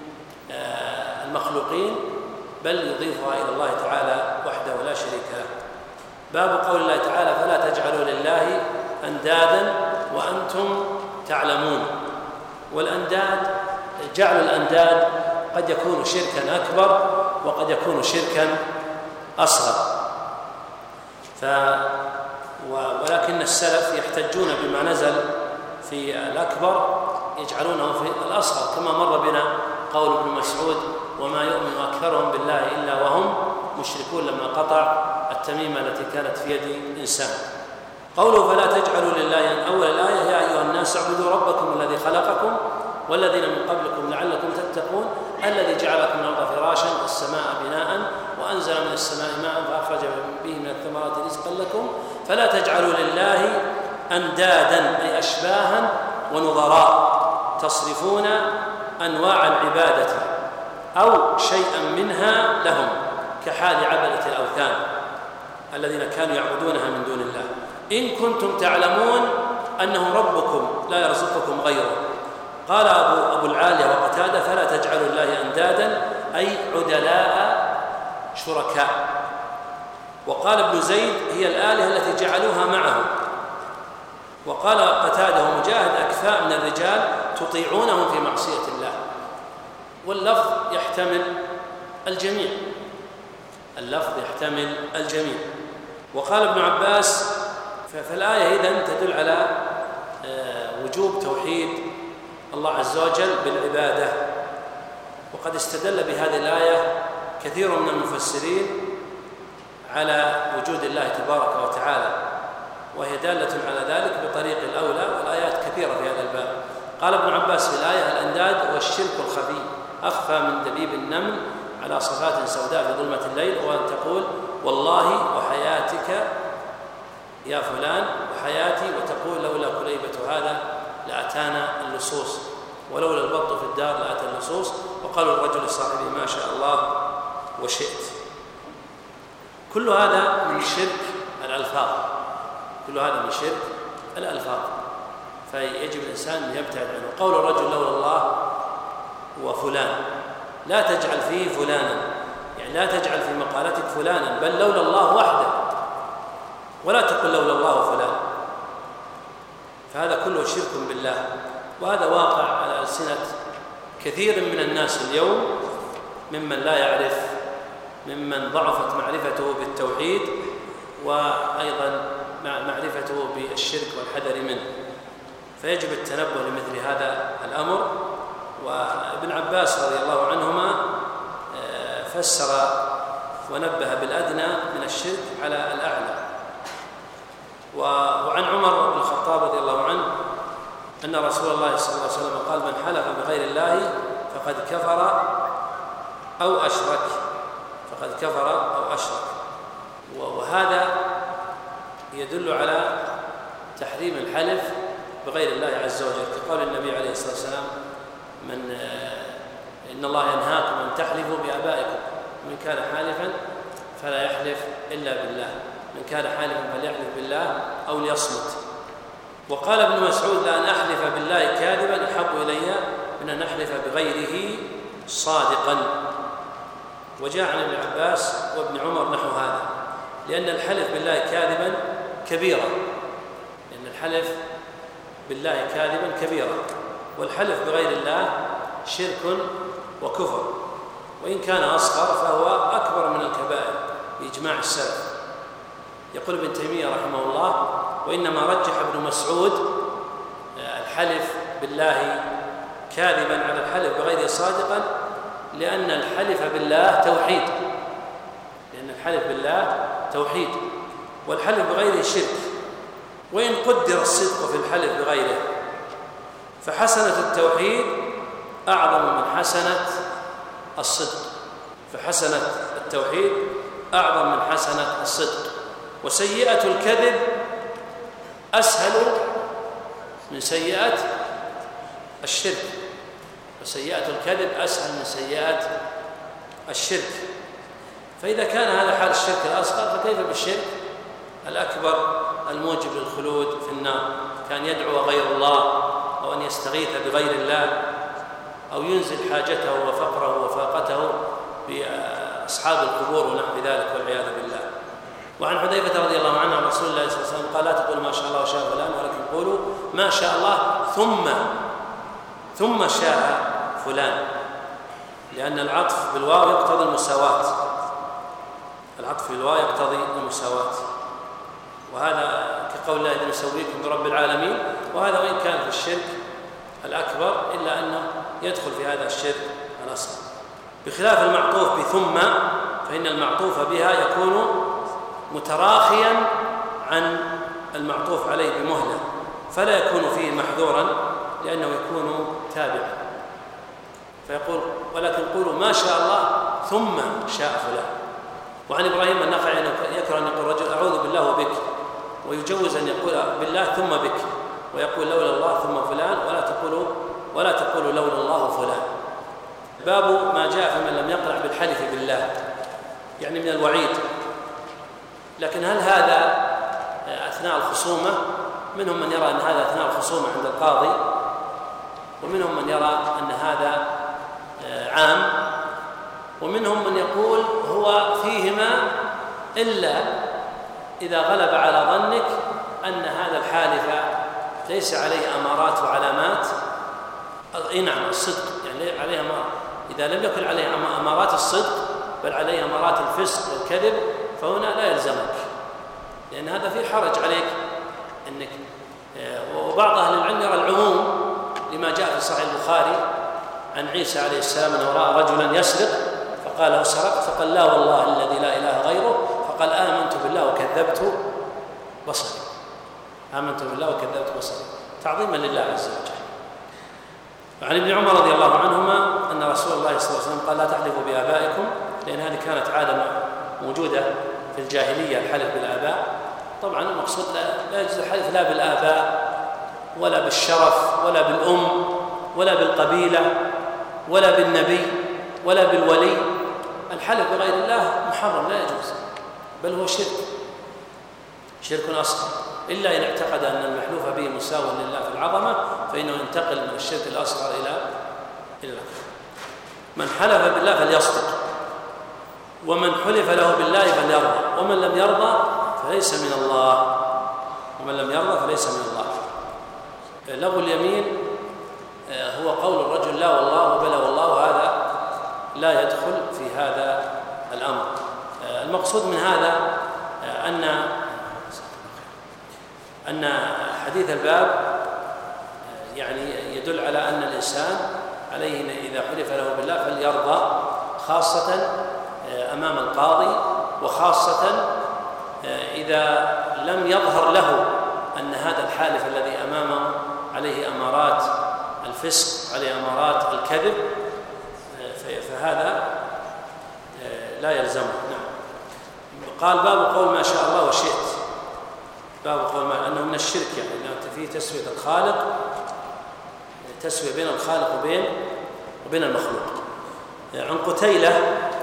المخلوقين، بل يضيفها إلى الله تعالى وحده لا شريك له. باب قول الله تعالى فلا تجعلوا لله أندادا وأنتم تعلمون. والأنداد، جعل الأنداد قد يكون شركا أكبر وقد يكون شركا أصغر، ف ولكن السلف يحتجون بما نزل في الأكبر يجعلونه في الأصغر، كما مر بنا قول ابن مسعود وما يؤمن أكثرهم بالله إلا وهم مشركون لما قطع التميمة التي كانت في يد إنسان. قوله فلا تجعلوا لله، أول الآية يا أيها الناس اعبدوا ربكم الذي خلقكم والذين من قبلكم لعلكم تتقون الذي جعل لكم الأرض فراشا والسماء بناء وأنزل من السماء ماء فأخرج به من الثمرات رزقا لكم فلا تجعلوا لله أندادا أي أشباها ونظراء تصرفون أنواع العبادة أو شيئا منها لهم، كحال عبدة الأوثان الذين كانوا يعبدونها من دون الله. إن كنتم تعلمون أنه ربكم لا يرزقكم غيره. قال أبو, أبو العالية وقتادة فلا تجعلوا الله أندادا أي عدلاء شركاء. وقال ابن زيد هي الآلهة التي جعلوها معه. وقال قتادة ومجاهد أكفاء من الرجال تطيعونهم في معصية الله. واللفظ يحتمل الجميع، اللفظ يحتمل الجميع. وقال ابن عباس فالآية إذن تدل على وجوب توحيد الله عز وجل بالعبادة. وقد استدل بهذه الآية كثير من المفسرين على وجود الله تبارك وتعالى، وهي دالة على ذلك بطريق الأولى، والآيات كثيرة في هذا الباب. قال ابن عباس في الآية الأنداد هو الشرك الخفي أخفى من دبيب النمل على صفات سوداء في ظلمة الليل، وأن تقول والله وحياتك يا فلان وحياتي، وتقول لولا كليبة هذا لأتانا اللصوص، ولولا البط في الدار لأتى اللصوص، وقالوا الرجل لصاحبه ما شاء الله وشئت. كل هذا من شرك الألفاظ، كل هذا من شرك الألفاظ، فيجب الإنسان أن يبتعد عنه. قول الرجل لولا الله وفلان، لا تجعل فيه فلانا، يعني لا تجعل في مقالتك فلانا، بل لولا الله وحده، ولا تقل لولا الله وفلان، فهذا كله شرك بالله. وهذا واقع على ألسنة كثير من الناس اليوم، ممن لا يعرف، ممن ضعفت معرفته بالتوحيد، وأيضا معرفته بالشرك والحذر منه، فيجب التنبه لمثل هذا الأمر. وابن عباس رضي الله عنهما فسر ونبه بالأدنى من الشرك على الأعلى. وعن عمر بن الخطاب رضي الله عنه أن رسول الله صلى الله عليه وسلم قال من حلف بغير الله فقد كفر أو أشرك، فقد كفر أو أشرك. وهذا يدل على تحريم الحلف بغير الله عز وجل، كقول النبي عليه الصلاة والسلام من إن الله ينهاكم أن تحلفوا بآبائكم، من كان حالفا فلا يحلف إلا بالله، من كان حالفا فليحلف بالله أو ليصمت. وقال ابن مسعود لأن أحلف بالله كاذبا أحب إلي من أن أحلف بغيره صادقا. وجاء عن ابن عباس وابن عمر نحو هذا، لأن الحلف بالله كاذبا كبيرة، لأن الحلف بالله كاذبا كبيرة، والحلف بغير الله شرك وكفر، وإن كان أصغر فهو أكبر من الكبائر بإجماع السلف. يقول ابن تيمية رحمه الله وإنما رجح ابن مسعود الحلف بالله كاذبا على الحلف بغير صادقا، لأن الحلف بالله توحيد، لأن الحلف بالله توحيد، والحلف بغيره شرك. وإن قدر الصدق في الحلف بغيره فحسنة التوحيد أعظم من حسنة الصدق، فحسنة التوحيد أعظم من حسنة الصدق. وسيئة الكذب أسهل من سيئة الشرك، وسيئة الكذب أسهل من سيئة الشرك. فإذا كان هذا حال الشرك الأصغر فكيف بالشرك الأكبر الموجب للخلود في النار؟ كان يدعو غير الله، أو أن يستغيث بغير الله، أو ينزل حاجته وفقره وفاقته بأصحاب القبور ونحو ذلك والعياذ بالله. وعن حذيفة رضي الله عنه عن رسول الله صلى الله عليه وسلم قال لا تقولوا ما شاء الله وشاء فلان، ولكن قولوا ما شاء الله ثم ثم شاء فلان، لأن العطف بالواو يقتضي المساواة، العطف بالواو يقتضي المساواة، وهذا كقول الله إذ نسويكم برب العالمين. وهذا وإن كان في الشرك الأكبر إلا أنه يدخل في هذا الشرك الأصغر، بخلاف المعطوف بثم، فإن المعطوف بها يكون متراخيا عن المعطوف عليه بمهلة، فلا يكون فيه محذورا لأنه يكون تابعا، فيقول ولكن قولوا ما شاء الله ثم شاء فلان. وعن إبراهيم النخعي أنه يكره أن يقول رجل أعوذ بالله وبك، ويجوز أن يقول بالله ثم بك، ويقول لولا الله ثم فلان، ولا تقولوا ولا تقولوا لولا الله فلان. باب ما جاء في من لم يقنع بالحلف بالله، يعني من الوعيد. لكن هل هذا أثناء الخصومة؟ منهم من يرى أن هذا أثناء الخصومة عند القاضي، ومنهم من يرى أن هذا عام ومنهم من يقول هو فيهما إلا إذا غلب على ظنك أن هذا الحالف ليس عليه أمارات وعلامات. أي نعم الصدق، يعني عليه أمارات. إذا لم يكن عليه أمارات الصدق بل عليه أمارات الفسق والكذب فهنا لا يلزمك، لأن هذا فيه حرج عليك أنك. وبعض أهل العلم يرى العموم لما جاء في صحيح البخاري عن عيسى عليه السلام أنه رأى رجلا يسرق فقال له سرقت، فقال لا والله الذي لا إله غيره، فقال آمنت بالله وكذبت بصري. آمنت بالله وكذبت بصري تعظيما لله عز وجل. وعن ابن عمر رضي الله عنهما أن رسول الله صلى الله عليه وسلم قال لا تحلفوا بآبائكم، لأن هذه كانت عادة موجودة في الجاهلية الحلف بالآباء. طبعا المقصود لا يجوز الحلف لا بالآباء ولا بالشرف ولا بالأم ولا بالقبيلة ولا بالنبي ولا بالولي. الحلف بغير الله محرم لا يجوز، بل هو شرك شرك أصغر، إلا إن اعتقد أن المحلوف به مساو لله في العظمة فإنه ينتقل من الشرك الأصغر إلى إلى الأكبر. من حلف بالله فليصدق، ومن حلف له بالله فليرضى، ومن لم يرضى فليس من الله ومن لم يرضى فليس من الله. لغو اليمين هو قول الرجل لا والله وبلا والله، هذا لا يدخل في هذا الأمر. المقصود من هذا أن أن حديث الباب يعني يدل على أن الإنسان عليه إذا حلف له بالله فليرضى، خاصة أمام القاضي، وخاصة إذا لم يظهر له أن هذا الحالف الذي أمامه عليه أمارات الفسق، عليه أمارات الكذب، فهذا لا يلزمه. نعم. قال باب قول ما شاء الله وشئت، باب قول ما أنه من الشرك، يعني أنه فيه تسوية الخالق، تسوية بين الخالق وبين وبين المخلوق. عن قتيلة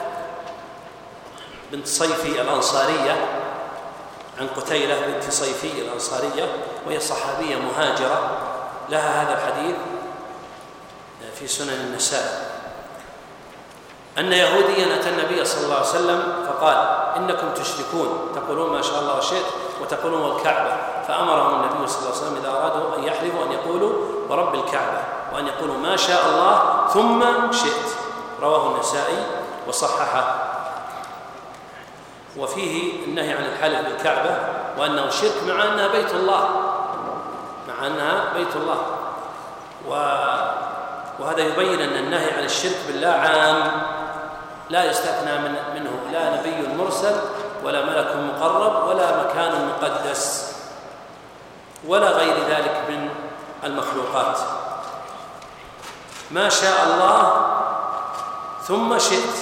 بنت صيفي الأنصارية، عن قتيلة بنت صيفي الأنصارية، وهي صحابية مهاجرة، لها هذا الحديث في سنن النساء، أن يهوديا أتى النبي صلى الله عليه وسلم فقال إنكم تشركون تقولون ما شاء الله وشئت وتقولون والكعبة، فأمرهم النبي صلى الله عليه وسلم إذا أرادوا أن يحلفوا أن يقولوا ورب الكعبة، وأن يقولوا ما شاء الله ثم شئت. رواه النسائي وصححه. وفيه النهي عن الحلف بالكعبة وأنه شرك مع أنها بيت الله، مع أنها بيت الله. وهذا يبين أن النهي عن الشرك بالله عام، لا يستثنى من منه لا نبي مرسل ولا ملك مقرب ولا مكان مقدس ولا غير ذلك من المخلوقات. ما شاء الله ثم شئت.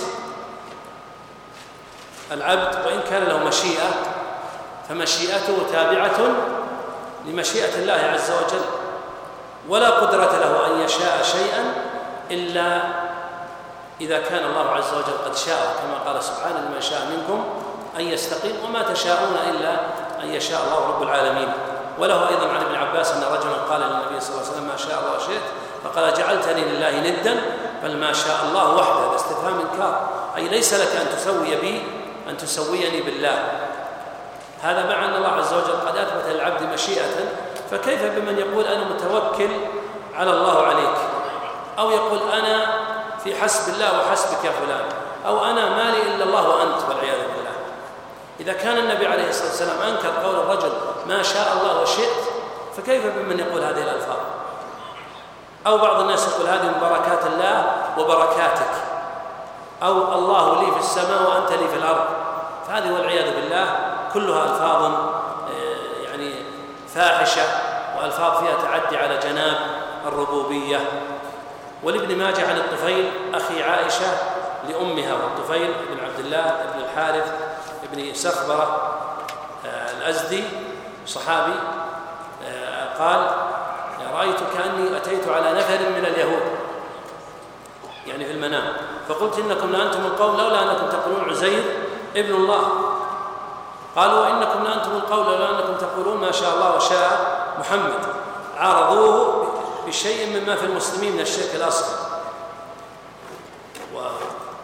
العبد وإن كان له مشيئة فمشيئته تابعة لمشيئة الله عز وجل، ولا قدرة له أن يشاء شيئا إلا إذا كان الله عز وجل قد شاء، كما قال سبحانه لمن شاء منكم أن يستقيم وما تشاءون إلا أن يشاء الله رب العالمين. وله أيضا عن ابن عباس أن رجلا قال للنبي صلى الله عليه وسلم ما شاء الله وشئت، فقال جعلتني لله ندا، بل ما شاء الله وحده. هذا استفهام إنكار، أي ليس لك أن تسوي بي أن تسويني بالله. هذا مع أن الله عز وجل قد أثبت للعبد مشيئة، فكيف بمن يقول أنا متوكل على الله عليك، أو يقول أنا في حسب الله وحسبك يا فلان، أو أنا مالي إلا الله وأنت، والعياذ بالله. إذا كان النبي عليه الصلاة والسلام أنكر قول الرجل ما شاء الله وشئت، فكيف بمن يقول هذه الألفاظ؟ أو بعض الناس يقول هذه من بركات الله وبركاتك، أو الله لي في السماء وأنت لي في الأرض. فهذه والعياذ بالله كلها ألفاظ يعني فاحشة، وألفاظ فيها تعدي على جناب الربوبية. ولابن ماجه عن الطفيل أخي عائشة لأمها، والطفيل بن عبد الله بن الحارث بن سخبرة الأزدي صحابي، قال رأيت كأني أتيت على نفر من اليهود، يعني في المنام، فقلت إنكم لأنتم القوم لولا أنكم تقولون عزير ابن الله. قالوا وإنكم لأنتم القوم لولا أنكم تقولون ما شاء الله وشاء محمد. عارضوه بشيء مما في المسلمين من الشرك الأصغر.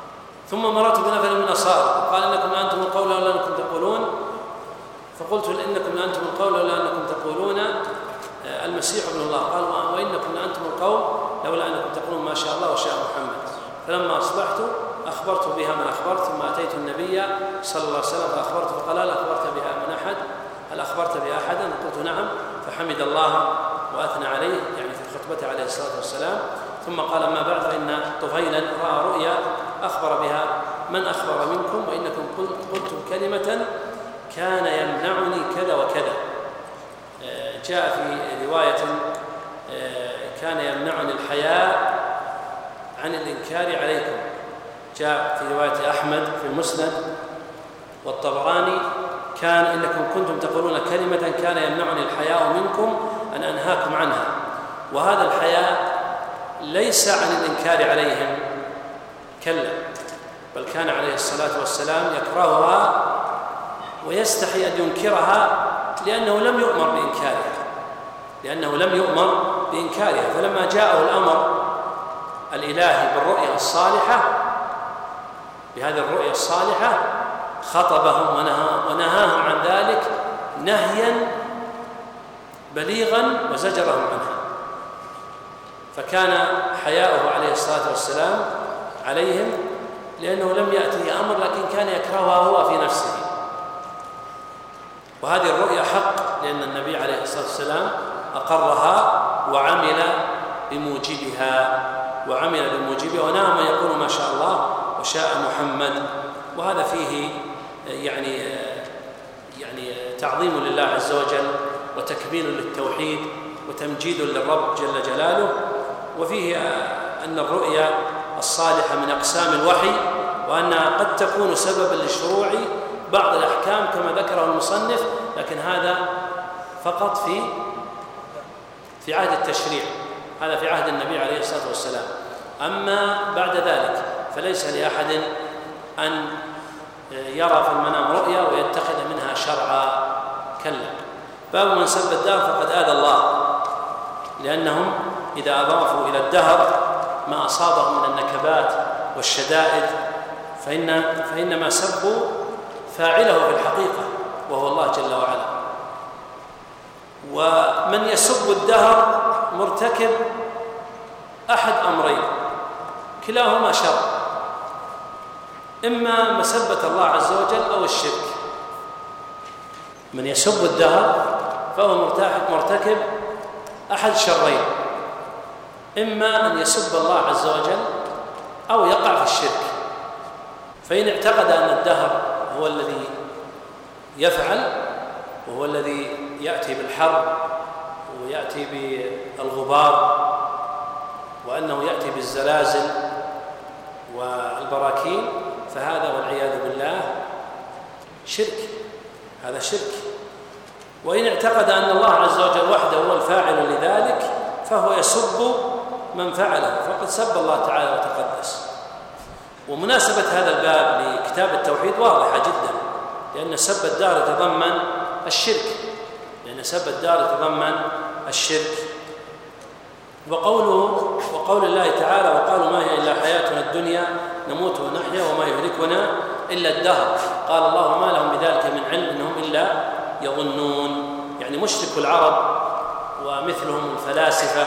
ثم مررت بنفر من النصارى قال إنكم لأنتم القول ولا أنكم تقولون، فقلت إنكم لأنتم القول ولا أنكم تقولون المسيح ابن الله، قال وإنكم لأنتم القول لولا أنكم تقولون ما شاء الله وشاء محمد. فلما أصبحت أخبرت بها من أخبرت، ثم أتيت النبي صلى الله عليه وسلم فأخبرت، فقال هل أخبرت بها من أحد؟ هل أخبرت بها أحدا؟ قلت نعم، فحمد الله وأثنى عليه يعني في خطبته عليه الصلاة والسلام. ثم قال ما بعد فإن طفيلا رأى رؤيا أخبر بها من أخبر منكم، وإنكم قلتم كلمة كان يمنعني كذا وكذا. جاء في رواية كان يمنعني الحياء عن الإنكار عليكم، جاء في رواية أحمد في المسند والطبراني كان إنكم كنتم تقولون كلمة كان يمنعني الحياء منكم أن أنهاكم عنها. وهذا الحياء ليس عن الإنكار عليهم، كلا، بل كان عليه الصلاة والسلام يكرهها ويستحي أن ينكرها لأنه لم يؤمر بإنكارها لأنه لم يؤمر بإنكارها فلما جاءه الأمر الإلهي بالرؤيا الصالحة، بهذه الرؤيا الصالحة، خطبهم ونهاهم عن ذلك نهيا بليغا وزجرهم عنها. فكان حياؤه عليه الصلاة والسلام عليهم لأنه لم يأته أمر، لكن كان يكرهها هو في نفسه. وهذه الرؤيا حق، لأن النبي عليه الصلاة والسلام أقرها وعمل بموجبها وعمل بموجبها ونام يقول ما شاء الله وشاء محمد. وهذا فيه يعني يعني تعظيم لله عز وجل وتكميل للتوحيد وتمجيد للرب جل جلاله. وفيه أن الرؤيا الصالحة من أقسام الوحي، وأنها قد تكون سببا لشروع بعض الأحكام كما ذكره المصنف، لكن هذا فقط في في عهد التشريع، هذا في عهد النبي عليه الصلاة والسلام. أما بعد ذلك فليس لأحد أن يرى في المنام رؤيا ويتخذ منها شرعا، كلا. باب من سب الدهر فقد آذى الله، لأنهم إذا أضافوا إلى الدهر ما أصابهم من النكبات والشدائد فإن فإنما سبوا فاعله في الحقيقة وهو الله جل وعلا. ومن يسب الدهر مرتكب أحد أمرين كلاهما شر، إما مسبة الله عز وجل أو الشرك. من يسب الدهر فهو مرتكب أحد شرين، إما أن يسب الله عز وجل أو يقع في الشرك. فإن اعتقد أن الدهر هو الذي يفعل وهو الذي يأتي بالحرب ويأتي بالغبار وأنه يأتي بالزلازل والبراكين، فهذا والعياذ بالله شرك، هذا شرك. وإن اعتقد أن الله عز وجل وحده هو الفاعل لذلك فهو يسب من فعله، فقد سب الله تعالى وتقدس. ومناسبة هذا الباب لكتاب التوحيد واضحة جدا، لأن سب الدار يتضمن الشرك لأن سب الدار يتضمن الشرك. وقوله وقول الله تعالى وقالوا ما هي إلا حياتنا الدنيا نموت ونحيا وما يهلكنا إلا الدهر، قال الله ما لهم بذلك من علم إنهم إلا يظنون. يعني مشرك العرب ومثلهم الفلاسفة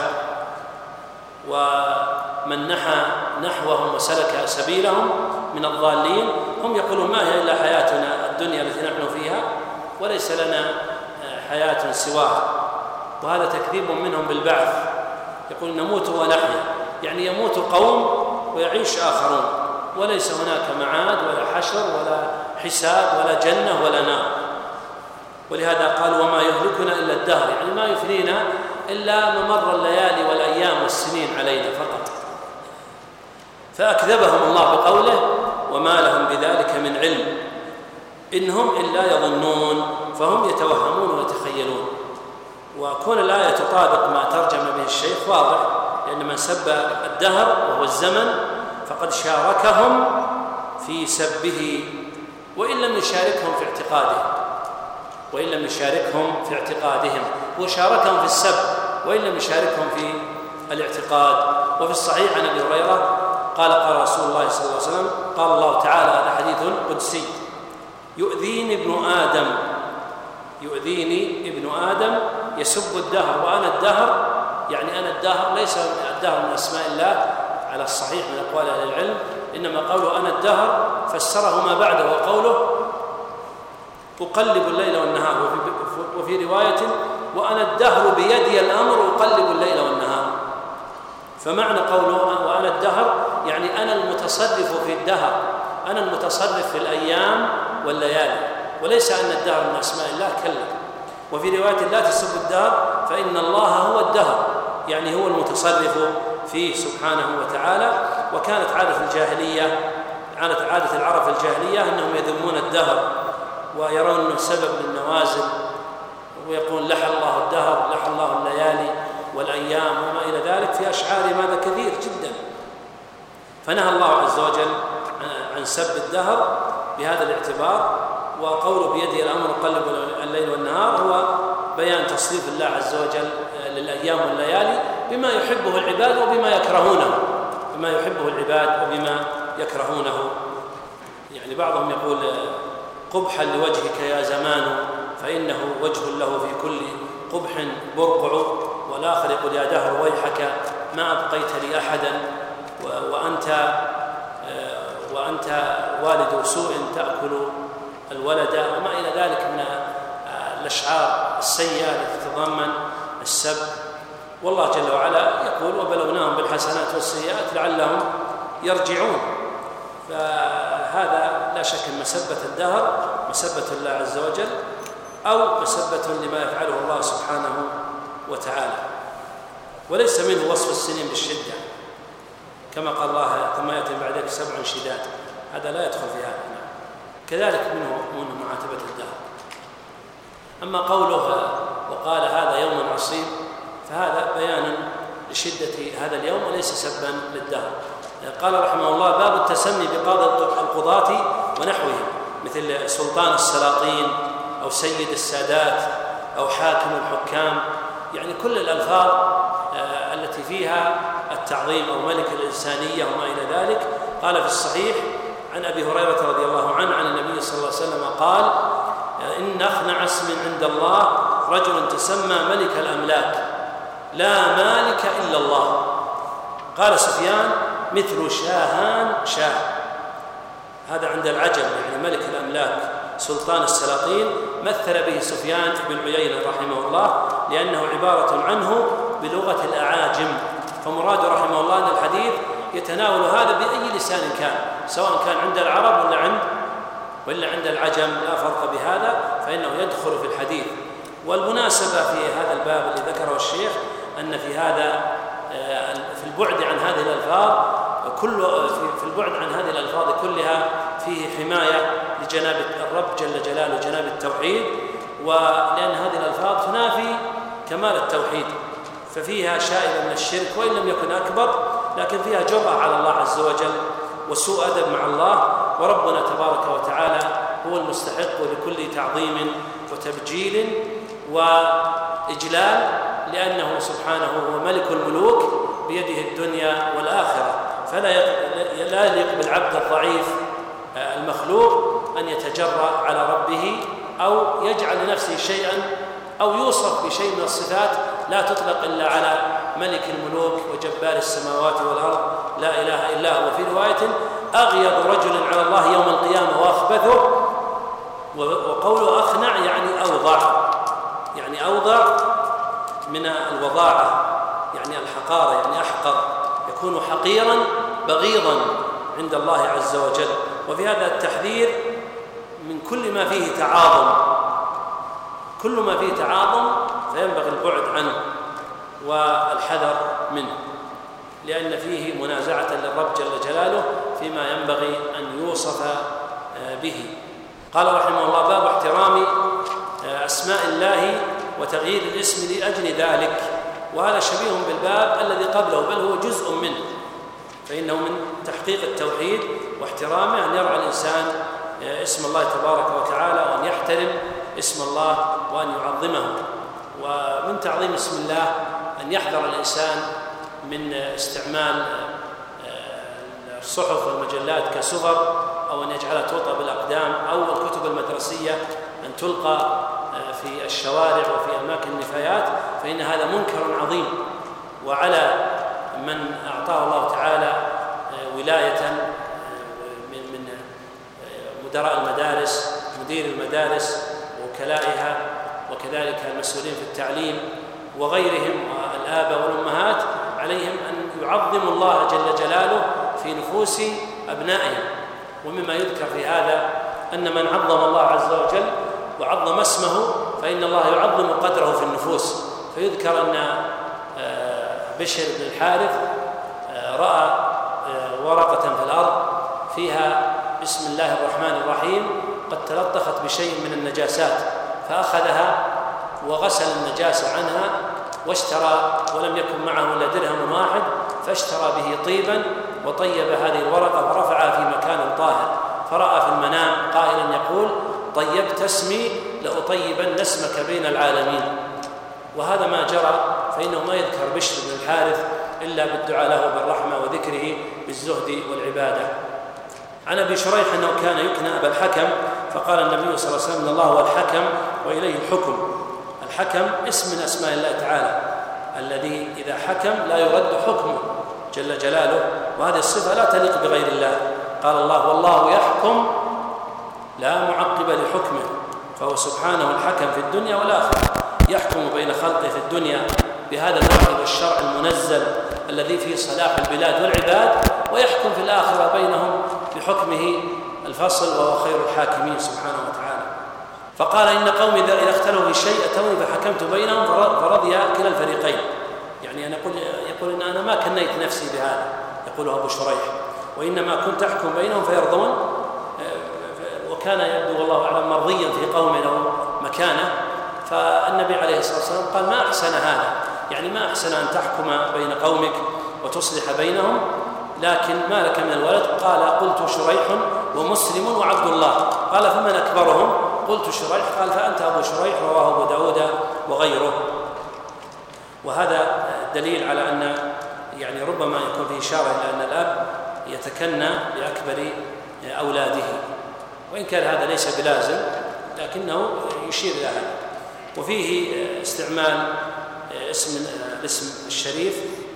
ومن نحى نحوهم وسلك سبيلهم من الضالين هم يقولون ما هي إلا حياتنا الدنيا التي نحن فيها وليس لنا حياة سواها. وهذا تكذيب منهم بالبعث، يقول نموت ونحيا، يعني يموت قوم ويعيش آخرون، وليس هناك معاد ولا حشر ولا حساب ولا جنة ولا نار. ولهذا قال وما يهلكنا إلا الدهر، يعني ما يفنينا إلا ممر الليالي والأيام والسنين علينا فقط. فأكذبهم الله بقوله وما لهم بذلك من علم إنهم إلا يظنون، فهم يتوهمون ويتخيلون. وكون الآية تطابق ما ترجم به الشيخ واضح، لأن من سب الدهر وهو الزمن فقد شاركهم في سبه وإن لم يشاركهم في اعتقاده وإن لم يشاركهم في اعتقادهم وشاركهم في السب وإن لم يشاركهم في الاعتقاد. وفي الصحيح عن أبي هريرة قال قال رسول الله صلى الله عليه وسلم، قال الله تعالى، هذا حديث قدسي: يؤذيني ابن آدم يؤذيني ابن آدم يسب الدهر وأنا الدهر، يعني أنا الدهر، ليس الدهر من أسماء الله على الصحيح من أقوال أهل العلم، إنما قوله أنا الدهر فسره ما بعده وقوله أقلب الليل والنهار، وفي رواية وأنا الدهر بيدي الأمر أقلب الليل والنهار. فمعنى قوله وأنا الدهر يعني أنا المتصرف في الدهر، أنا المتصرف في الأيام والليالي، وليس أن الدهر من أسماء الله، كلا. وفي رواية لا تسبوا الدهر فإن الله هو الدهر، يعني هو المتصرف فيه سبحانه وتعالى. وكانت عادة الجاهلية عادة عادة العرب في الجاهلية أنهم يذمون الدهر ويرون أنه سبب للنوازل، ويقول لح الله الدهر، لح الله الليالي والأيام وما إلى ذلك في أشعار ماذا كثير جدا. فنهى الله عز وجل عن سب الدهر بهذا الاعتبار. وقوله بيده الأمر قلب الليل والنهار هو بيان تصريف الله عز وجل للأيام والليالي بما يحبه العباد وبما يكرهونه، بما يحبه العباد وبما يكرهونه. يعني بعضهم يقول قبحا لوجهك يا زمان فإنه وجه له في كل قبح برقع، والآخر يقول يا دهر ويحك ما أبقيت لي أحدا وأنت وأنت والد سوء تأكل الولد، وما إلى ذلك من الأشعار السيئة التي تتضمن السب. والله جل وعلا يقول وبلوناهم بالحسنات والسيئات لعلهم يرجعون. فهذا لا شك أن مسبة الدهر مسبة الله عز وجل أو مسبة لما يفعله الله سبحانه وتعالى، وليس منه وصف السنين بالشدة كما قال الله ثم يأتي بعدك سبع شداد، هذا لا يدخل في هذا. كذلك منه منه معاتبة الدهر. أما قوله وقال هذا يوم عصيب فهذا بيان لشدة هذا اليوم وليس سبا للدهر. قال رحمه الله باب التسمي بقاضي القضاة ونحوهم، مثل سلطان السلاطين أو سيد السادات أو حاكم الحكام، يعني كل الألفاظ التي فيها التعظيم أو ملك الإنسانية وما إلى ذلك. قال في الصحيح عن أبي هريرة رضي الله عنه عن النبي صلى الله عليه وسلم قال إن أخنع اسم عند الله رجل تسمى ملك الأملاك لا مالك إلا الله. قال سفيان مثل شاهان شاه، هذا عند العجم يعني ملك الأملاك سلطان السلاطين، مثل به سفيان بن عيينة رحمه الله لأنه عبارة عنه بلغة الأعاجم. فمراد رحمه الله أن الحديث يتناول هذا بأي لسان كان، سواء كان عند العرب ولا عند ولا عند العجم، لا فرق بهذا، فإنه يدخل في الحديث. والمناسبة في هذا الباب اللي ذكره الشيخ أن في هذا في البعد عن هذه الألفاظ كل في البعد عن هذه الألفاظ كلها فيه حماية لجناب الرب جل جلاله، جناب التوحيد، ولأن هذه الألفاظ تنافي كمال التوحيد، ففيها شائبة من الشرك وإن لم يكن أكبر، لكن فيها جرأة على الله عز وجل وسوء أدب مع الله. وربنا تبارك وتعالى هو المستحق لكل تعظيم وتبجيل وإجلال، لأنه سبحانه هو ملك الملوك بيده الدنيا والآخرة، فلا يليق بالعبد الضعيف المخلوق أن يتجرأ على ربه أو يجعل لنفسه شيئا أو يوصف بشيء من الصفات لا تطلق إلا على ملك الملوك وجبار السماوات والأرض لا إله إلا هو. وفي رواية أغيض رجل على الله يوم القيامة وأخبثه، وقوله أخنع يعني أوضع، يعني أوضع من الوضاعة يعني الحقارة، يعني أحقر، يكون حقيرا بغيضا عند الله عز وجل. وفي هذا التحذير من كل ما فيه تعاظم، كل ما فيه تعاظم فينبغي البعد عنه والحذر منه، لأن فيه منازعة للرب جل جلاله فيما ينبغي أن يوصف به. قال رحمه الله باب احترام أسماء الله وتغيير الاسم لأجل ذلك، وهذا شبيه بالباب الذي قبله بل هو جزء منه، فإنه من تحقيق التوحيد واحترامه أن يرعى الإنسان اسم الله تبارك وتعالى وأن يحترم اسم الله وأن يعظمه. ومن تعظيم اسم الله أن يحذر الإنسان من استعمال الصحف والمجلات كسفر، أو أن يجعلها توطأ بالأقدام، أو الكتب المدرسية أن تلقى في الشوارع وفي أماكن النفايات، فإن هذا منكر عظيم. وعلى من أعطاه الله تعالى ولاية من مدراء المدارس، مدير المدارس ووكلائها، وكذلك المسؤولين في التعليم وغيرهم والآباء والأمهات، عليهم أن يعظموا الله جل جلاله في نفوس أبنائهم. ومما يذكر في هذا أن من عظم الله عز وجل وعظم اسمه فإن الله يعظم قدره في النفوس. فيذكر أن بشر بن الحارث رأى ورقة في الأرض فيها بسم الله الرحمن الرحيم قد تلطخت بشيء من النجاسات، فأخذها وغسل النجاسة عنها واشترى، ولم يكن معه إلا درهم واحد، فاشترى به طيبا وطيب هذه الورقة ورفعها في مكان طاهر، فرأى في المنام قائلا يقول: طيبت اسمي لأطيبن اسمك بين العالمين. وهذا ما جرى، فإنه ما يذكر بشر بن الحارث إلا بالدعاء له بالرحمة وذكره بالزهد والعبادة. عن أبي شريح أنه كان يكنى أبا الحكم، فقال النبي صلى الله عليه وسلم: الله هو الحكم وإليه الحكم. الحكم اسم من أسماء الله تعالى الذي إذا حكم لا يرد حكمه جل جلاله، وهذه الصفة لا تليق بغير الله. قال الله: والله يحكم لا معقب لحكمه، فهو سبحانه الحكم في الدنيا والآخرة، يحكم بين خلقه في الدنيا بهذا الوحي والشرع المنزل الذي فيه صلاح البلاد والعباد، ويحكم في الآخرة بينهم بحكمه الفصل، وهو خير الحاكمين سبحانه وتعالى. فقال: إن قومي إذا اختلوا في شيء أتوني فحكمت بينهم فرضي كلا الفريقين. يعني أنا يقول, يقول إن أنا ما كنيت نفسي بهذا، يقوله أبو شريح، وإنما كنت أحكم بينهم فيرضون. وكان يبدو والله أعلم مرضيا في قومه له مكانه، فالنبي عليه الصلاة والسلام قال: ما أحسن هذا، يعني ما أحسن أن تحكم بين قومك وتصلح بينهم، لكن ما لك من الولد؟ قال: قلت شريح ومسلم وعبد الله. قال: فمن أكبرهم؟ قلت شريح. قال: فأنت أبو شريح. رواه أبو داود وغيره. وهذا دليل على أن يعني ربما يكون فيه إشارة إلى أن الأب يتكنى لأكبر أولاده، وإن كان هذا ليس بلازم لكنه يشير إلى هذا. وفيه استعمال اسم الاسم الشريف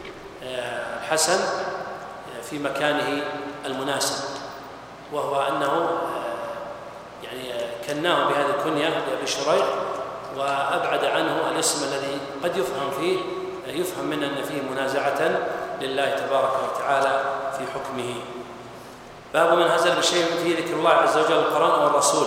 الحسن في مكانه المناسب، وهو أنه يعني كناه بهذه الكنية لأبي شريح، وأبعد عنه الاسم الذي قد يفهم فيه يفهم منه أن فيه منازعة لله تبارك وتعالى في حكمه. باب من هزل بشيء فيه ذكر الله عز وجل القرآن والرسول،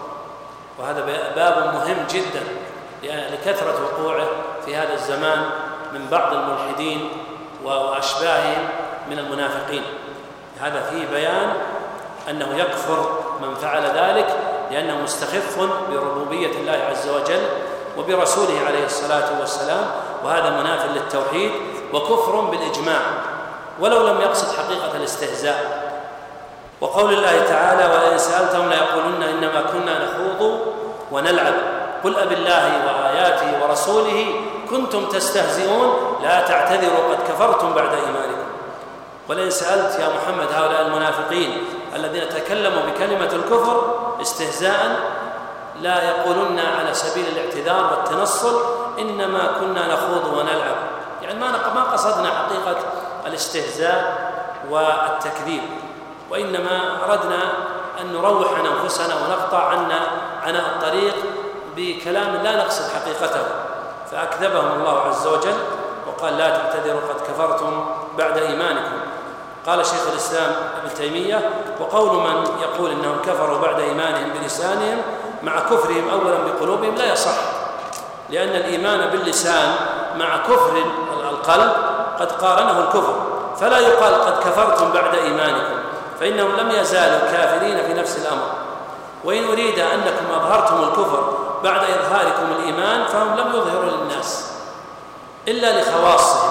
وهذا باب مهم جدا لكثرة وقوعه في هذا الزمان من بعض الملحدين وأشباههم من المنافقين. هذا فيه بيان أنه يكفر من فعل ذلك لأنه مستخف بربوبية الله عز وجل وبرسوله عليه الصلاة والسلام، وهذا مناف للتوحيد وكفر بالإجماع ولو لم يقصد حقيقة الاستهزاء. وقول الله تعالى: ولئن سألتهم ليقولن إنما كنا نخوض ونلعب قل أبالله وآياته ورسوله كنتم تستهزئون لا تعتذروا قد كفرتم بعد إيمانكم. ولئن سألت يا محمد هؤلاء المنافقين الذين تكلموا بكلمة الكفر استهزاء لا يقولون على سبيل الاعتذار والتنصل إنما كنا نخوض ونلعب، يعني ما قصدنا حقيقة الاستهزاء والتكذيب، وإنما أردنا أن نروح عن أنفسنا ونقطع عنا عناء الطريق بكلام لا نقصد حقيقته، فأكذبهم الله عز وجل وقال: لا تعتذروا قد كفرتم بعد إيمانكم. قال شيخ الإسلام ابن تيمية: وقول من يقول إنهم كفروا بعد إيمانهم بلسانهم مع كفرهم أولا بقلوبهم لا يصح، لأن الإيمان باللسان مع كفر القلب قد قارنه الكفر، فلا يقال قد كفرتم بعد إيمانكم، فإنهم لم يزالوا كافرين في نفس الأمر. وإن أريد أنكم أظهرتم الكفر بعد إظهاركم الإيمان فهم لم يظهروا للناس إلا لخواصهم،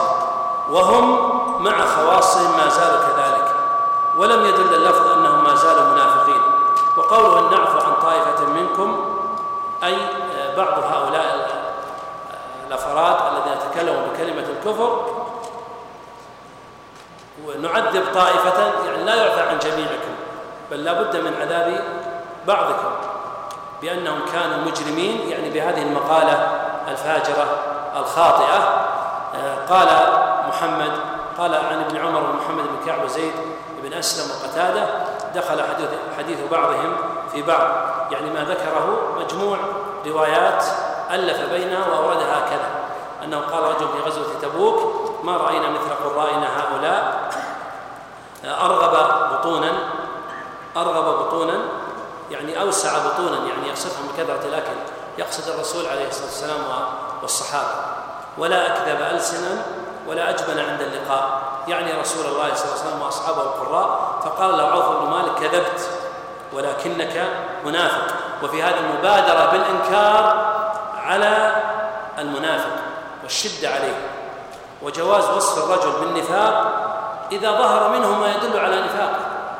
وهم مع خواصهم ما زالوا كذلك، ولم يدل اللفظ أنهم ما زالوا منافقين. وقوله أن نعفو عن طائفة منكم أي بعض هؤلاء الأفراد الذين تكلموا بكلمة الكفر ونعذب طائفة يعني لا يعفى عن جميعكم، بل لا بد من عذاب بعضكم بأنهم كانوا مجرمين، يعني بهذه المقالة الفاجرة الخاطئة. قال محمد قال عن ابن عمر ومحمد بن كعب وزيد بن أسلم وقتادة دخل حديث, حديث بعضهم في بعض، يعني ما ذكره مجموع روايات ألف بينها وأوردها هكذا، أنه قال رجل في غزوة تبوك: ما رأينا مثل قرائنا هؤلاء أرغب بطونا أرغب بطونا يعني أوسع بطونا، يعني يصفهم بكثرة الأكل، يقصد الرسول عليه الصلاة والسلام والصحابة، ولا أكذب ألسنا ولا أجبن عند اللقاء، يعني رسول الله صلى الله عليه وسلم وأصحابه القراء. فقال له عوف بن مالك: كذبت ولكنك منافق. وفي هذه المبادرة بالإنكار على المنافق والشدة عليه، وجواز وصف الرجل بالنفاق إذا ظهر منه ما يدل على نفاقه،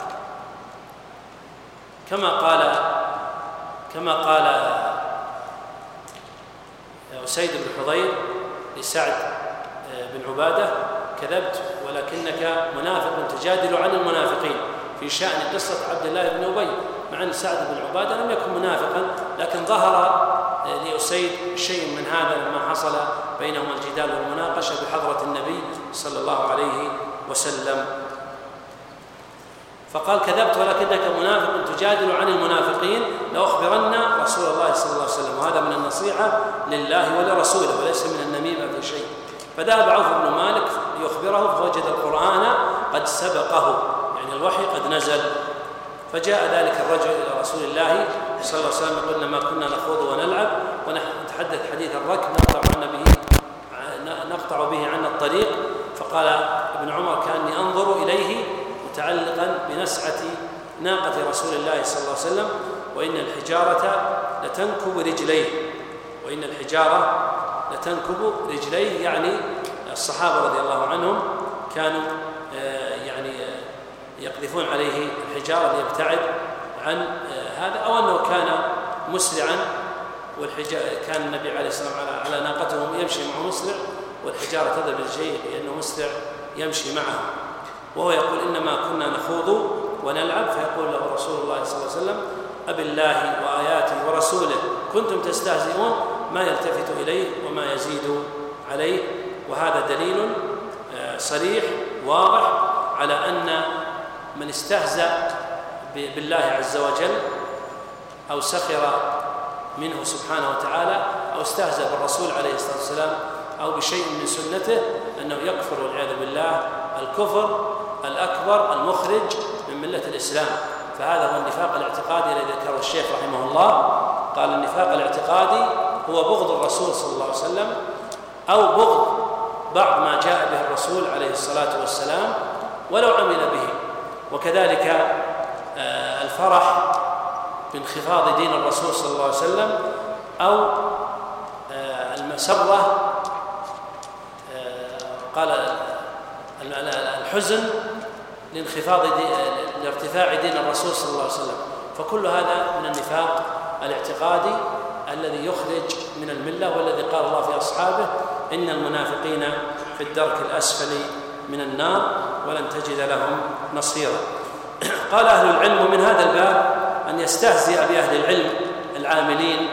كما قال كما قال أسيد بن حضير لسعد بن عبادة: كذبت ولكنك منافق تجادل عن المنافقين، في شأن قصة عبد الله بن أبي، مع أن سعد بن عبادة لم يكن منافقا، لكن ظهر لأسيد شيء من هذا لما حصل بينهما الجدال والمناقشة بحضرة النبي صلى الله عليه وسلم، فقال: كذبت ولكنك منافق تجادل عن المنافقين، لأخبرن رسول الله صلى الله عليه وسلم. وهذا من النصيحة لله ولرسوله وليس من النميمة في شيء. فذهب عوف بن مالك ليخبره فوجد القرآن قد سبقه، يعني الوحي قد نزل. فجاء ذلك الرجل إلى رسول الله صلى الله عليه وسلم: قلنا ما كنا نخوض ونلعب ونحن نتحدث حديث الركب نقطع به نقطع به عن الطريق. فقال ابن عمر: كأني أنظر إليه متعلقا بنسعة ناقة رسول الله صلى الله عليه وسلم: وإن الحجارة لتنكب رجليه وإن الحجارة لتنكب رجليه، يعني الصحابة رضي الله عنهم كانوا يعني يقذفون عليه الحجارة ليبتعد عن هذا، أو أنه كان مسرعا والحجارة كان النبي عليه الصلاة والسلام على ناقته يمشي معه مسرع والحجارة تذهب للشيء لأنه مسرع يمشي معه، وهو يقول: إنما كنا نخوض ونلعب. فيقول له رسول الله صلى الله عليه وسلم: أبالله وآياته ورسوله كنتم تستهزئون، ما يلتفت إليه وما يزيد عليه. وهذا دليل صريح واضح على أن من استهزأ بالله عز وجل أو سخر منه سبحانه وتعالى أو استهزأ بالرسول عليه الصلاة والسلام أو بشيء من سنته أنه يكفر والعياذ بالله الكفر الأكبر المخرج من ملة الإسلام. فهذا هو النفاق الاعتقادي الذي ذكره الشيخ رحمه الله. قال: النفاق الاعتقادي هو بغض الرسول صلى الله عليه وسلم أو بغض بعض ما جاء به الرسول عليه الصلاة والسلام ولو عمل به، وكذلك الفرح بانخفاض دين الرسول صلى الله عليه وسلم أو المسرة، قال الحزن لانخفاض لارتفاع دين الرسول صلى الله عليه وسلم. فكل هذا من النفاق الاعتقادي الذي يخرج من الملة، والذي قال الله في أصحابه: إن المنافقين في الدرك الأسفل من النار ولن تجد لهم نصيرا. قال أهل العلم من هذا الباب أن يستهزئ بأهل العلم العاملين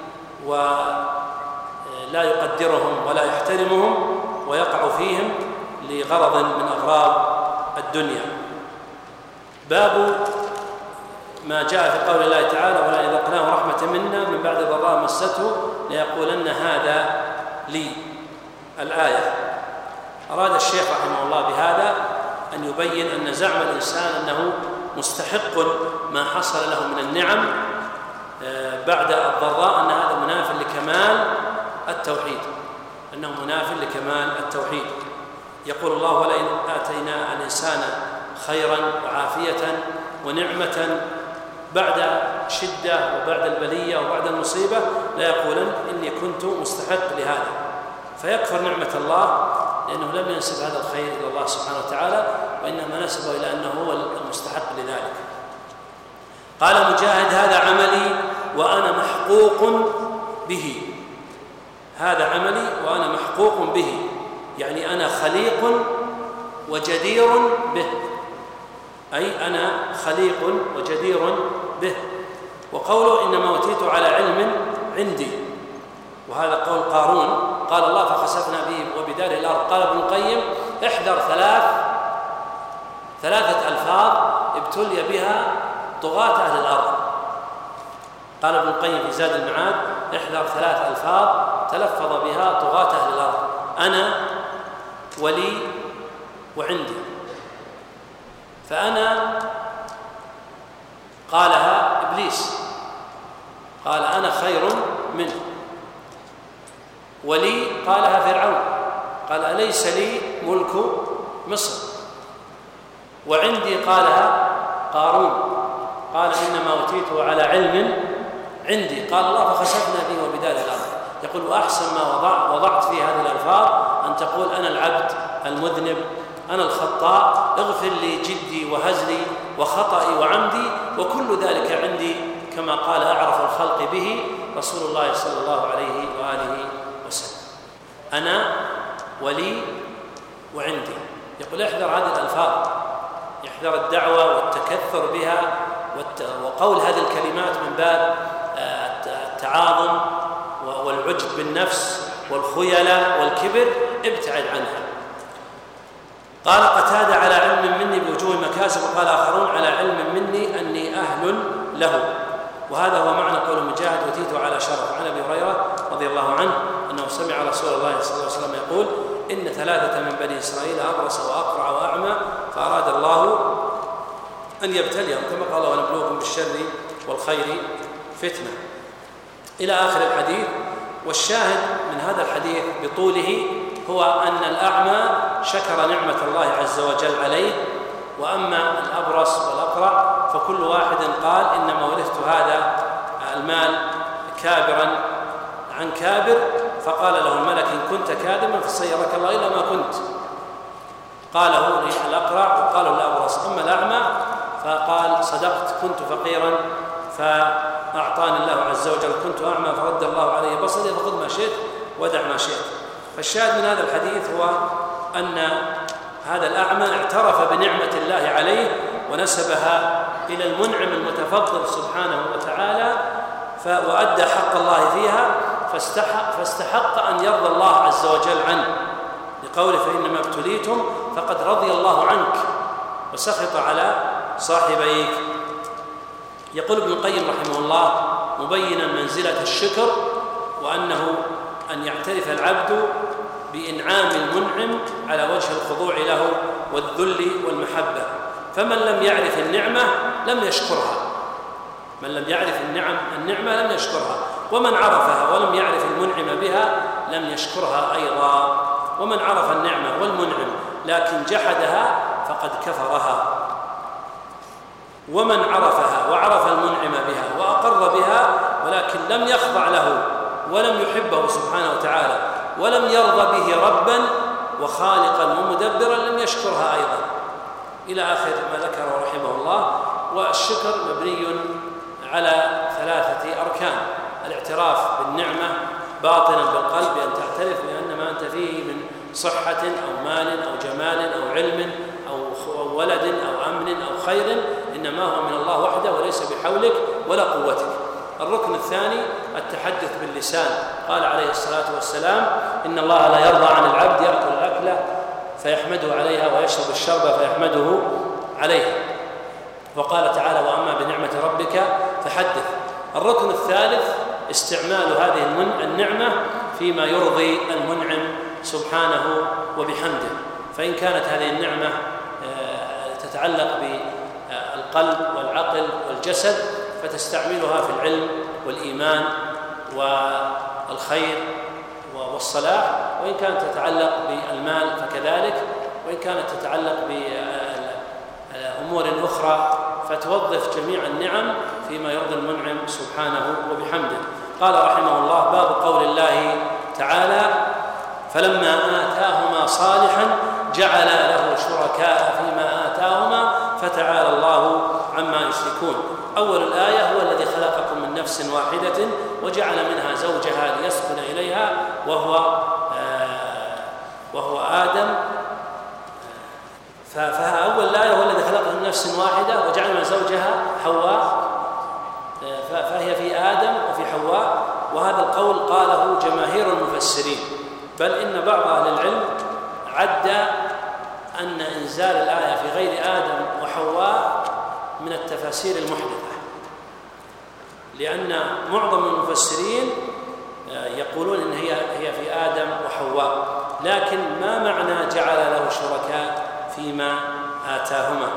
ولا يقدرهم ولا يحترمهم ويقع فيهم لغرض من أغراض الدنيا. باب ما جاء في قول الله تعالى: ولا إذا أذقناه رحمة منا من بعد ضراء مسته ليقولن هذا لي. الآية أراد الشيخ رحمه الله بهذا أن يبين أن زعم الإنسان أنه مستحق ما حصل له من النعم بعد الضراء أن هذا مناف لكمال التوحيد، أنه مناف لكمال التوحيد. يقول الله: ولئن آتينا الإنسان خيرا وعافية ونعمة بعد شدة وبعد البلية وبعد المصيبة ليقولن إني كنت مستحق لهذا، فيكفر نعمة الله لأنه لم ينسب هذا الخير إلى الله سبحانه وتعالى، وإنما نسبه إلى أنه هو المستحق لذلك. قال مجاهد: هذا عملي وأنا محقوق به. هذا عملي وأنا محقوق به، يعني أنا خليق وجدير به، أي أنا خليق وجدير به. وقوله إنما أوتيت على علم عندي، وهذا قول قارون، قال الله فخسفنا به وبداره الأرض. قال ابن القيم احذر ثلاث ثلاثة ألفاظ ابتلي بها طغاة أهل الأرض. قال ابن القيم في زاد المعاد احذر ثلاث ألفاظ تلفظ بها طغاة أهل الأرض: أنا، ولي، وعندي. فأنا قالها إبليس، قال أنا خير منه. ولي قالها فرعون، قال أليس لي ملك مصر. وعندي قالها قارون، قال إنما أوتيته على علم عندي. قال الله فخسفنا به وبدار الأرض. يقول وأحسن ما وضع وضعت في هذه الألفاظ أن تقول أنا العبد المذنب، أنا الخطاء، اغفر لي جدي وهزلي وخطئي وعمدي، وكل ذلك عندي، كما قال أعرف الخلق به رسول الله صلى الله عليه وآله وسلم. أنا، ولي، وعندي. يقول احذر هذه الألفاظ، يحذر الدعوة والتكثر بها وقول هذه الكلمات من باب التعاظم والعجب بالنفس والخيلاء والكبر، ابتعد عنها. قال قتادة على علم مني بوجوه مكاسب، وقال آخرون على علم مني أني أهل له. وهذا هو معنى قول مجاهد أوتيت على شرف. عن أبي هريرة رضي الله عنه أنه سمع رسول الله صلى الله عليه وسلم يقول إن ثلاثة من بني إسرائيل أبرص وأقرع وأعمى فأراد الله أن يبتليهم، كما قال ونبلوكم بالشر والخير فتنة، إلى آخر الحديث. والشاهد من هذا الحديث بطوله هو أن الأعمى شكر نعمة الله عز وجل عليه، وأما الأبرص والأقرع فكل واحد قال إنما ورثت هذا المال كابرا عن كابر، فقال له الملك إن كنت كاذبا فسيرك الله إلا ما كنت. قاله الأقرع وقاله الأبرص. أما الأعمى فقال صدقت كنت فقيرا فأعطاني الله عز وجل، كنت أعمى فرد الله علي بصري فخذ ما شئت ودع ما شئت. فالشاهد من هذا الحديث هو أن هذا الأعمى اعترف بنعمة الله عليه ونسبها إلى المنعم المتفضل سبحانه وتعالى، وأدى حق الله فيها، فاستحق, فاستحق أن يرضى الله عز وجل عنه، لقوله فإنما ابتليتم فقد رضي الله عنك وسخط على صاحبيك. يقول ابن القيم رحمه الله مبينا منزلة الشكر، وأنه أن يعترف العبد بإنعام المنعم على وجه الخضوع له والذل والمحبة. فمن لم يعرف النعمة لم يشكرها، من لم يعرف النعم النعمة لم يشكرها، ومن عرفها ولم يعرف المنعم بها لم يشكرها أيضا. ومن عرف النعمة والمنعم لكن جحدها فقد كفرها، ومن عرفها وعرف المنعم بها وأقر بها ولكن لم يخضع له ولم يحبه سبحانه وتعالى ولم يرضى به ربا وخالقا ومدبرا لم يشكرها أيضا، إلى آخر ما ذكره رحمه الله. والشكر مبني على ثلاثة أركان: الاعتراف بالنعمة باطنا بالقلب، بأن تعترف بأن ما أنت فيه من صحة أو مال أو جمال أو علم أو ولد أو أمن أو خير إنما هو من الله وحده وليس بحولك ولا قوتك. الركن الثاني التحدث باللسان، قال عليه الصلاة والسلام إن الله لا يرضى عن العبد يأكل الأكلة فيحمده عليها ويشرب الشرب فيحمده عليها، وقال تعالى وأما بنعمة ربك فحدث. الركن الثالث استعمال هذه النعمة فيما يرضي المنعم سبحانه وبحمده، فإن كانت هذه النعمة تتعلق بالقلب والعقل والجسد فتستعملها في العلم والإيمان والخير والصلاح، وإن كانت تتعلق بالمال فكذلك، وإن كانت تتعلق بأمور أخرى فتوظف جميع النعم فيما يرضي المنعم سبحانه وبحمده. قال رحمه الله باب قول الله تعالى فلما آتاهما صالحا جعل له شركاء فيما آتاهما فتعالى الله عما يشركون. أول الآية هو الذي خلقكم من نفس واحدة وجعل منها زوجها ليسكن إليها وهو آه وهو آدم فأول الآية هو الذي خلقه من نفس واحدة وجعل من زوجها حواء، فهي في آدم وفي حواء، وهذا القول قاله جماهير المفسرين، بل إن بعض أهل العلم عد أن إنزال الآية في غير آدم وحواء من التفاسير المحدثة، لأن معظم المفسرين يقولون إن هي هي في آدم وحواء، لكن ما معنى جعل له شركاء فيما آتاهما؟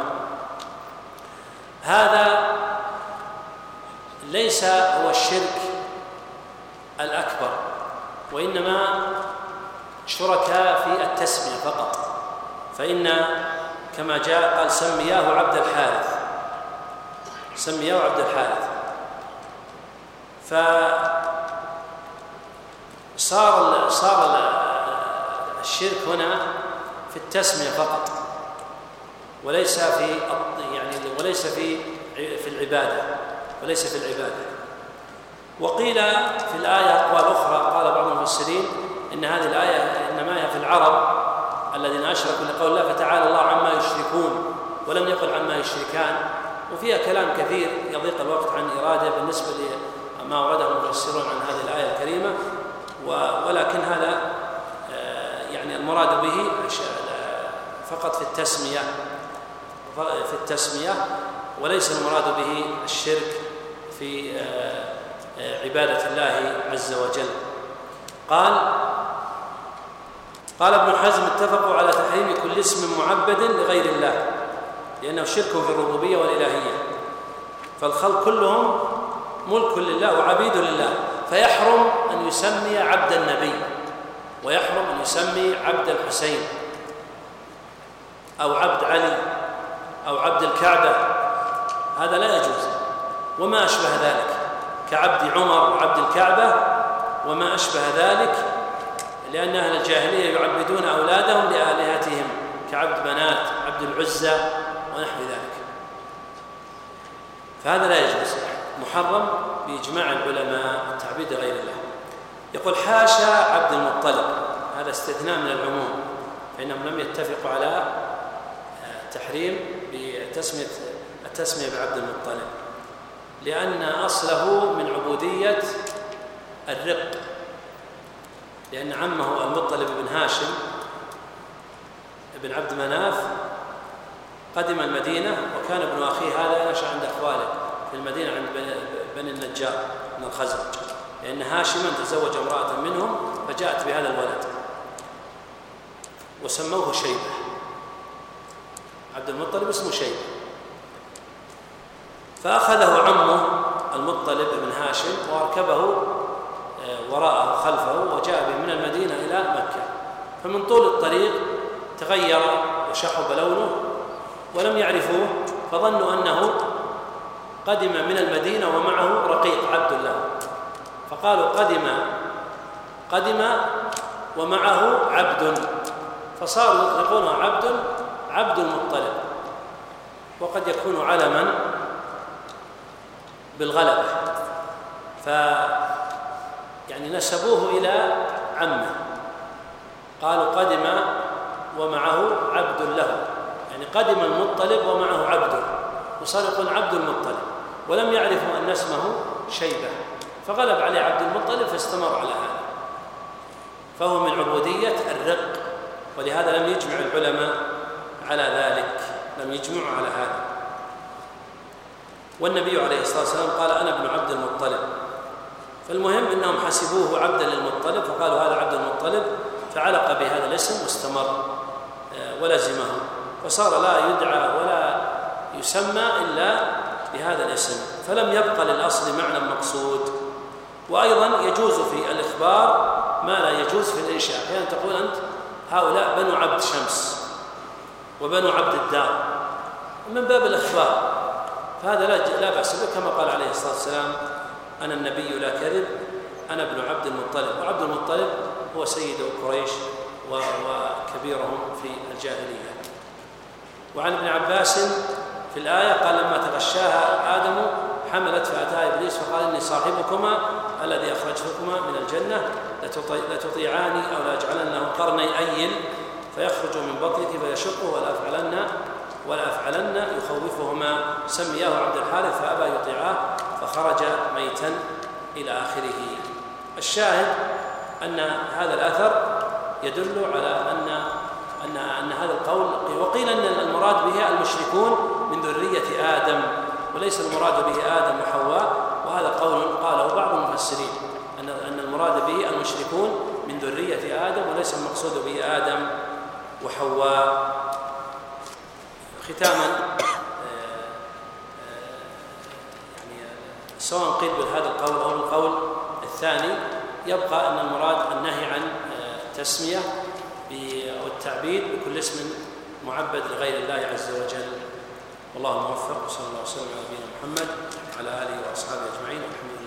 هذا ليس هو الشرك الأكبر، وإنما شركاء في التسمية فقط، فإن كما جاء قال سمياه عبد الحارث، سمياه عبد الحارث، فصار صار الشرك هنا في التسمية فقط، وليس في يعني وليس في في العبادة، وليس في العبادة. وقيل في الآية أقوال أخرى، قال بعض المفسرين إن هذه الآية إنما هي في العرب الذين أشركوا لقول الله فتعالى الله عما يشركون، ولم يقل عما يشركان، وفيها كلام كثير يضيق الوقت عن إرادة بالنسبة لما ورده المفسرون عن هذه الآية الكريمة، ولكن هذا يعني المراد به فقط في التسمية في التسمية وليس المراد به الشرك في عبادة الله عز وجل. قال قال ابن حزم اتفقوا على تحريم كل اسم معبد لغير الله، لأنه شرك في الربوبية والإلهية، فالخلق كلهم ملك لله وعبيد لله، فيحرم أن يسمي عبد النبي، ويحرم أن يسمي عبد الحسين أو عبد علي أو عبد الكعبة، هذا لا يجوز، وما أشبه ذلك كعبد عمر وعبد الكعبة وما أشبه ذلك، لأن أهل الجاهلية يعبدون أولادهم لآلهتهم كعبد بنات عبد العزى ونحو ذلك، فهذا لا يجوز، محرم بإجماع العلماء التعبيد غير الله. يقول حاشا عبد المطلب، هذا استثناء من العموم، فإنهم لم يتفقوا على تحريم بتسمية التسمية بعبد المطلب، لأن أصله من عبودية الرق، لأن عمه المطلب بن هاشم بن عبد مناف قدم المدينة، وكان ابن أخيه هذا نشأ عند أخواله في المدينة عند بني النجار من الخزرج، لأن هاشما تزوج امرأة منهم فجاءت بهذا الولد وسموه شيبة، عبد المطلب اسمه شيبة، فأخذه عمه المطلب بن هاشم وأركبه وراءه خلفه وجاء به من المدينة إلى مكة، فمن طول الطريق تغير وشحب لونه ولم يعرفوه، فظنوا أنه قدم من المدينة ومعه رقيق عبد له، فقالوا قدم قدم ومعه عبد، فصاروا يطلقونه عبد عبد المطلب، وقد يكون علما بالغلبة، ف يعني نسبوه إلى عمه، قالوا قدم ومعه عبد له، يعني قدم المطلب ومعه عبد، وصار يقول عبد المطلب، ولم يعرفوا أن اسمه شيبة، فغلب عليه عبد المطلب فاستمر على هذا، فهو من عبودية الرق، ولهذا لم يجمع العلماء على ذلك، لم يجمعوا على هذا. والنبي عليه الصلاة والسلام قال أنا ابن عبد المطلب، فالمهم أنهم حسبوه عبدا للمطلب فقالوا هذا عبد المطلب، فعلق بهذا الاسم واستمر ولزمه، فصار لا يدعى ولا يسمى إلا بهذا الاسم، فلم يبقى للأصل معنى مقصود. وأيضا يجوز في الإخبار ما لا يجوز في الإنشاء، أحيانا يعني تقول أنت هؤلاء بنو عبد شمس وبنو عبد الدار من باب الإخبار، فهذا لا لا بأس به، كما قال عليه الصلاة والسلام أنا النبي لا كذب أنا ابن عبد المطلب، وعبد المطلب هو سيد قريش وكبيرهم في الجاهلية. وعن ابن عباس في الآية قال لما تغشاها آدم حملت فأتاها إبليس فقال إني صاحبكما الذي أخرجتكما من الجنة لتطيعاني أو لأجعلن له قرني أيل فيخرج من بطنك فيشقه ولا أفعلن ولا أفعلن يخوفهما سمياه عبد الحارث فأبى يطيعاه فخرج ميتا إلى آخره. الشاهد أن هذا الأثر يدل على أن أن أن هذا القول، وقيل أن المراد به المشركون من ذرية آدم وليس المراد به آدم وحواء، وهذا قول قاله بعض المفسرين أن أن المراد به المشركون من ذرية آدم وليس المقصود به آدم وحواء. ختاما يعني سواء قيل بهذا القول أو القول الثاني يبقى أن المراد النهي عن التسمية والتعبيد بكل اسم معبد لغير الله عز وجل. والله الموفق، وصلى الله وسلم على نبينا محمد وعلى آله وأصحابه أجمعين.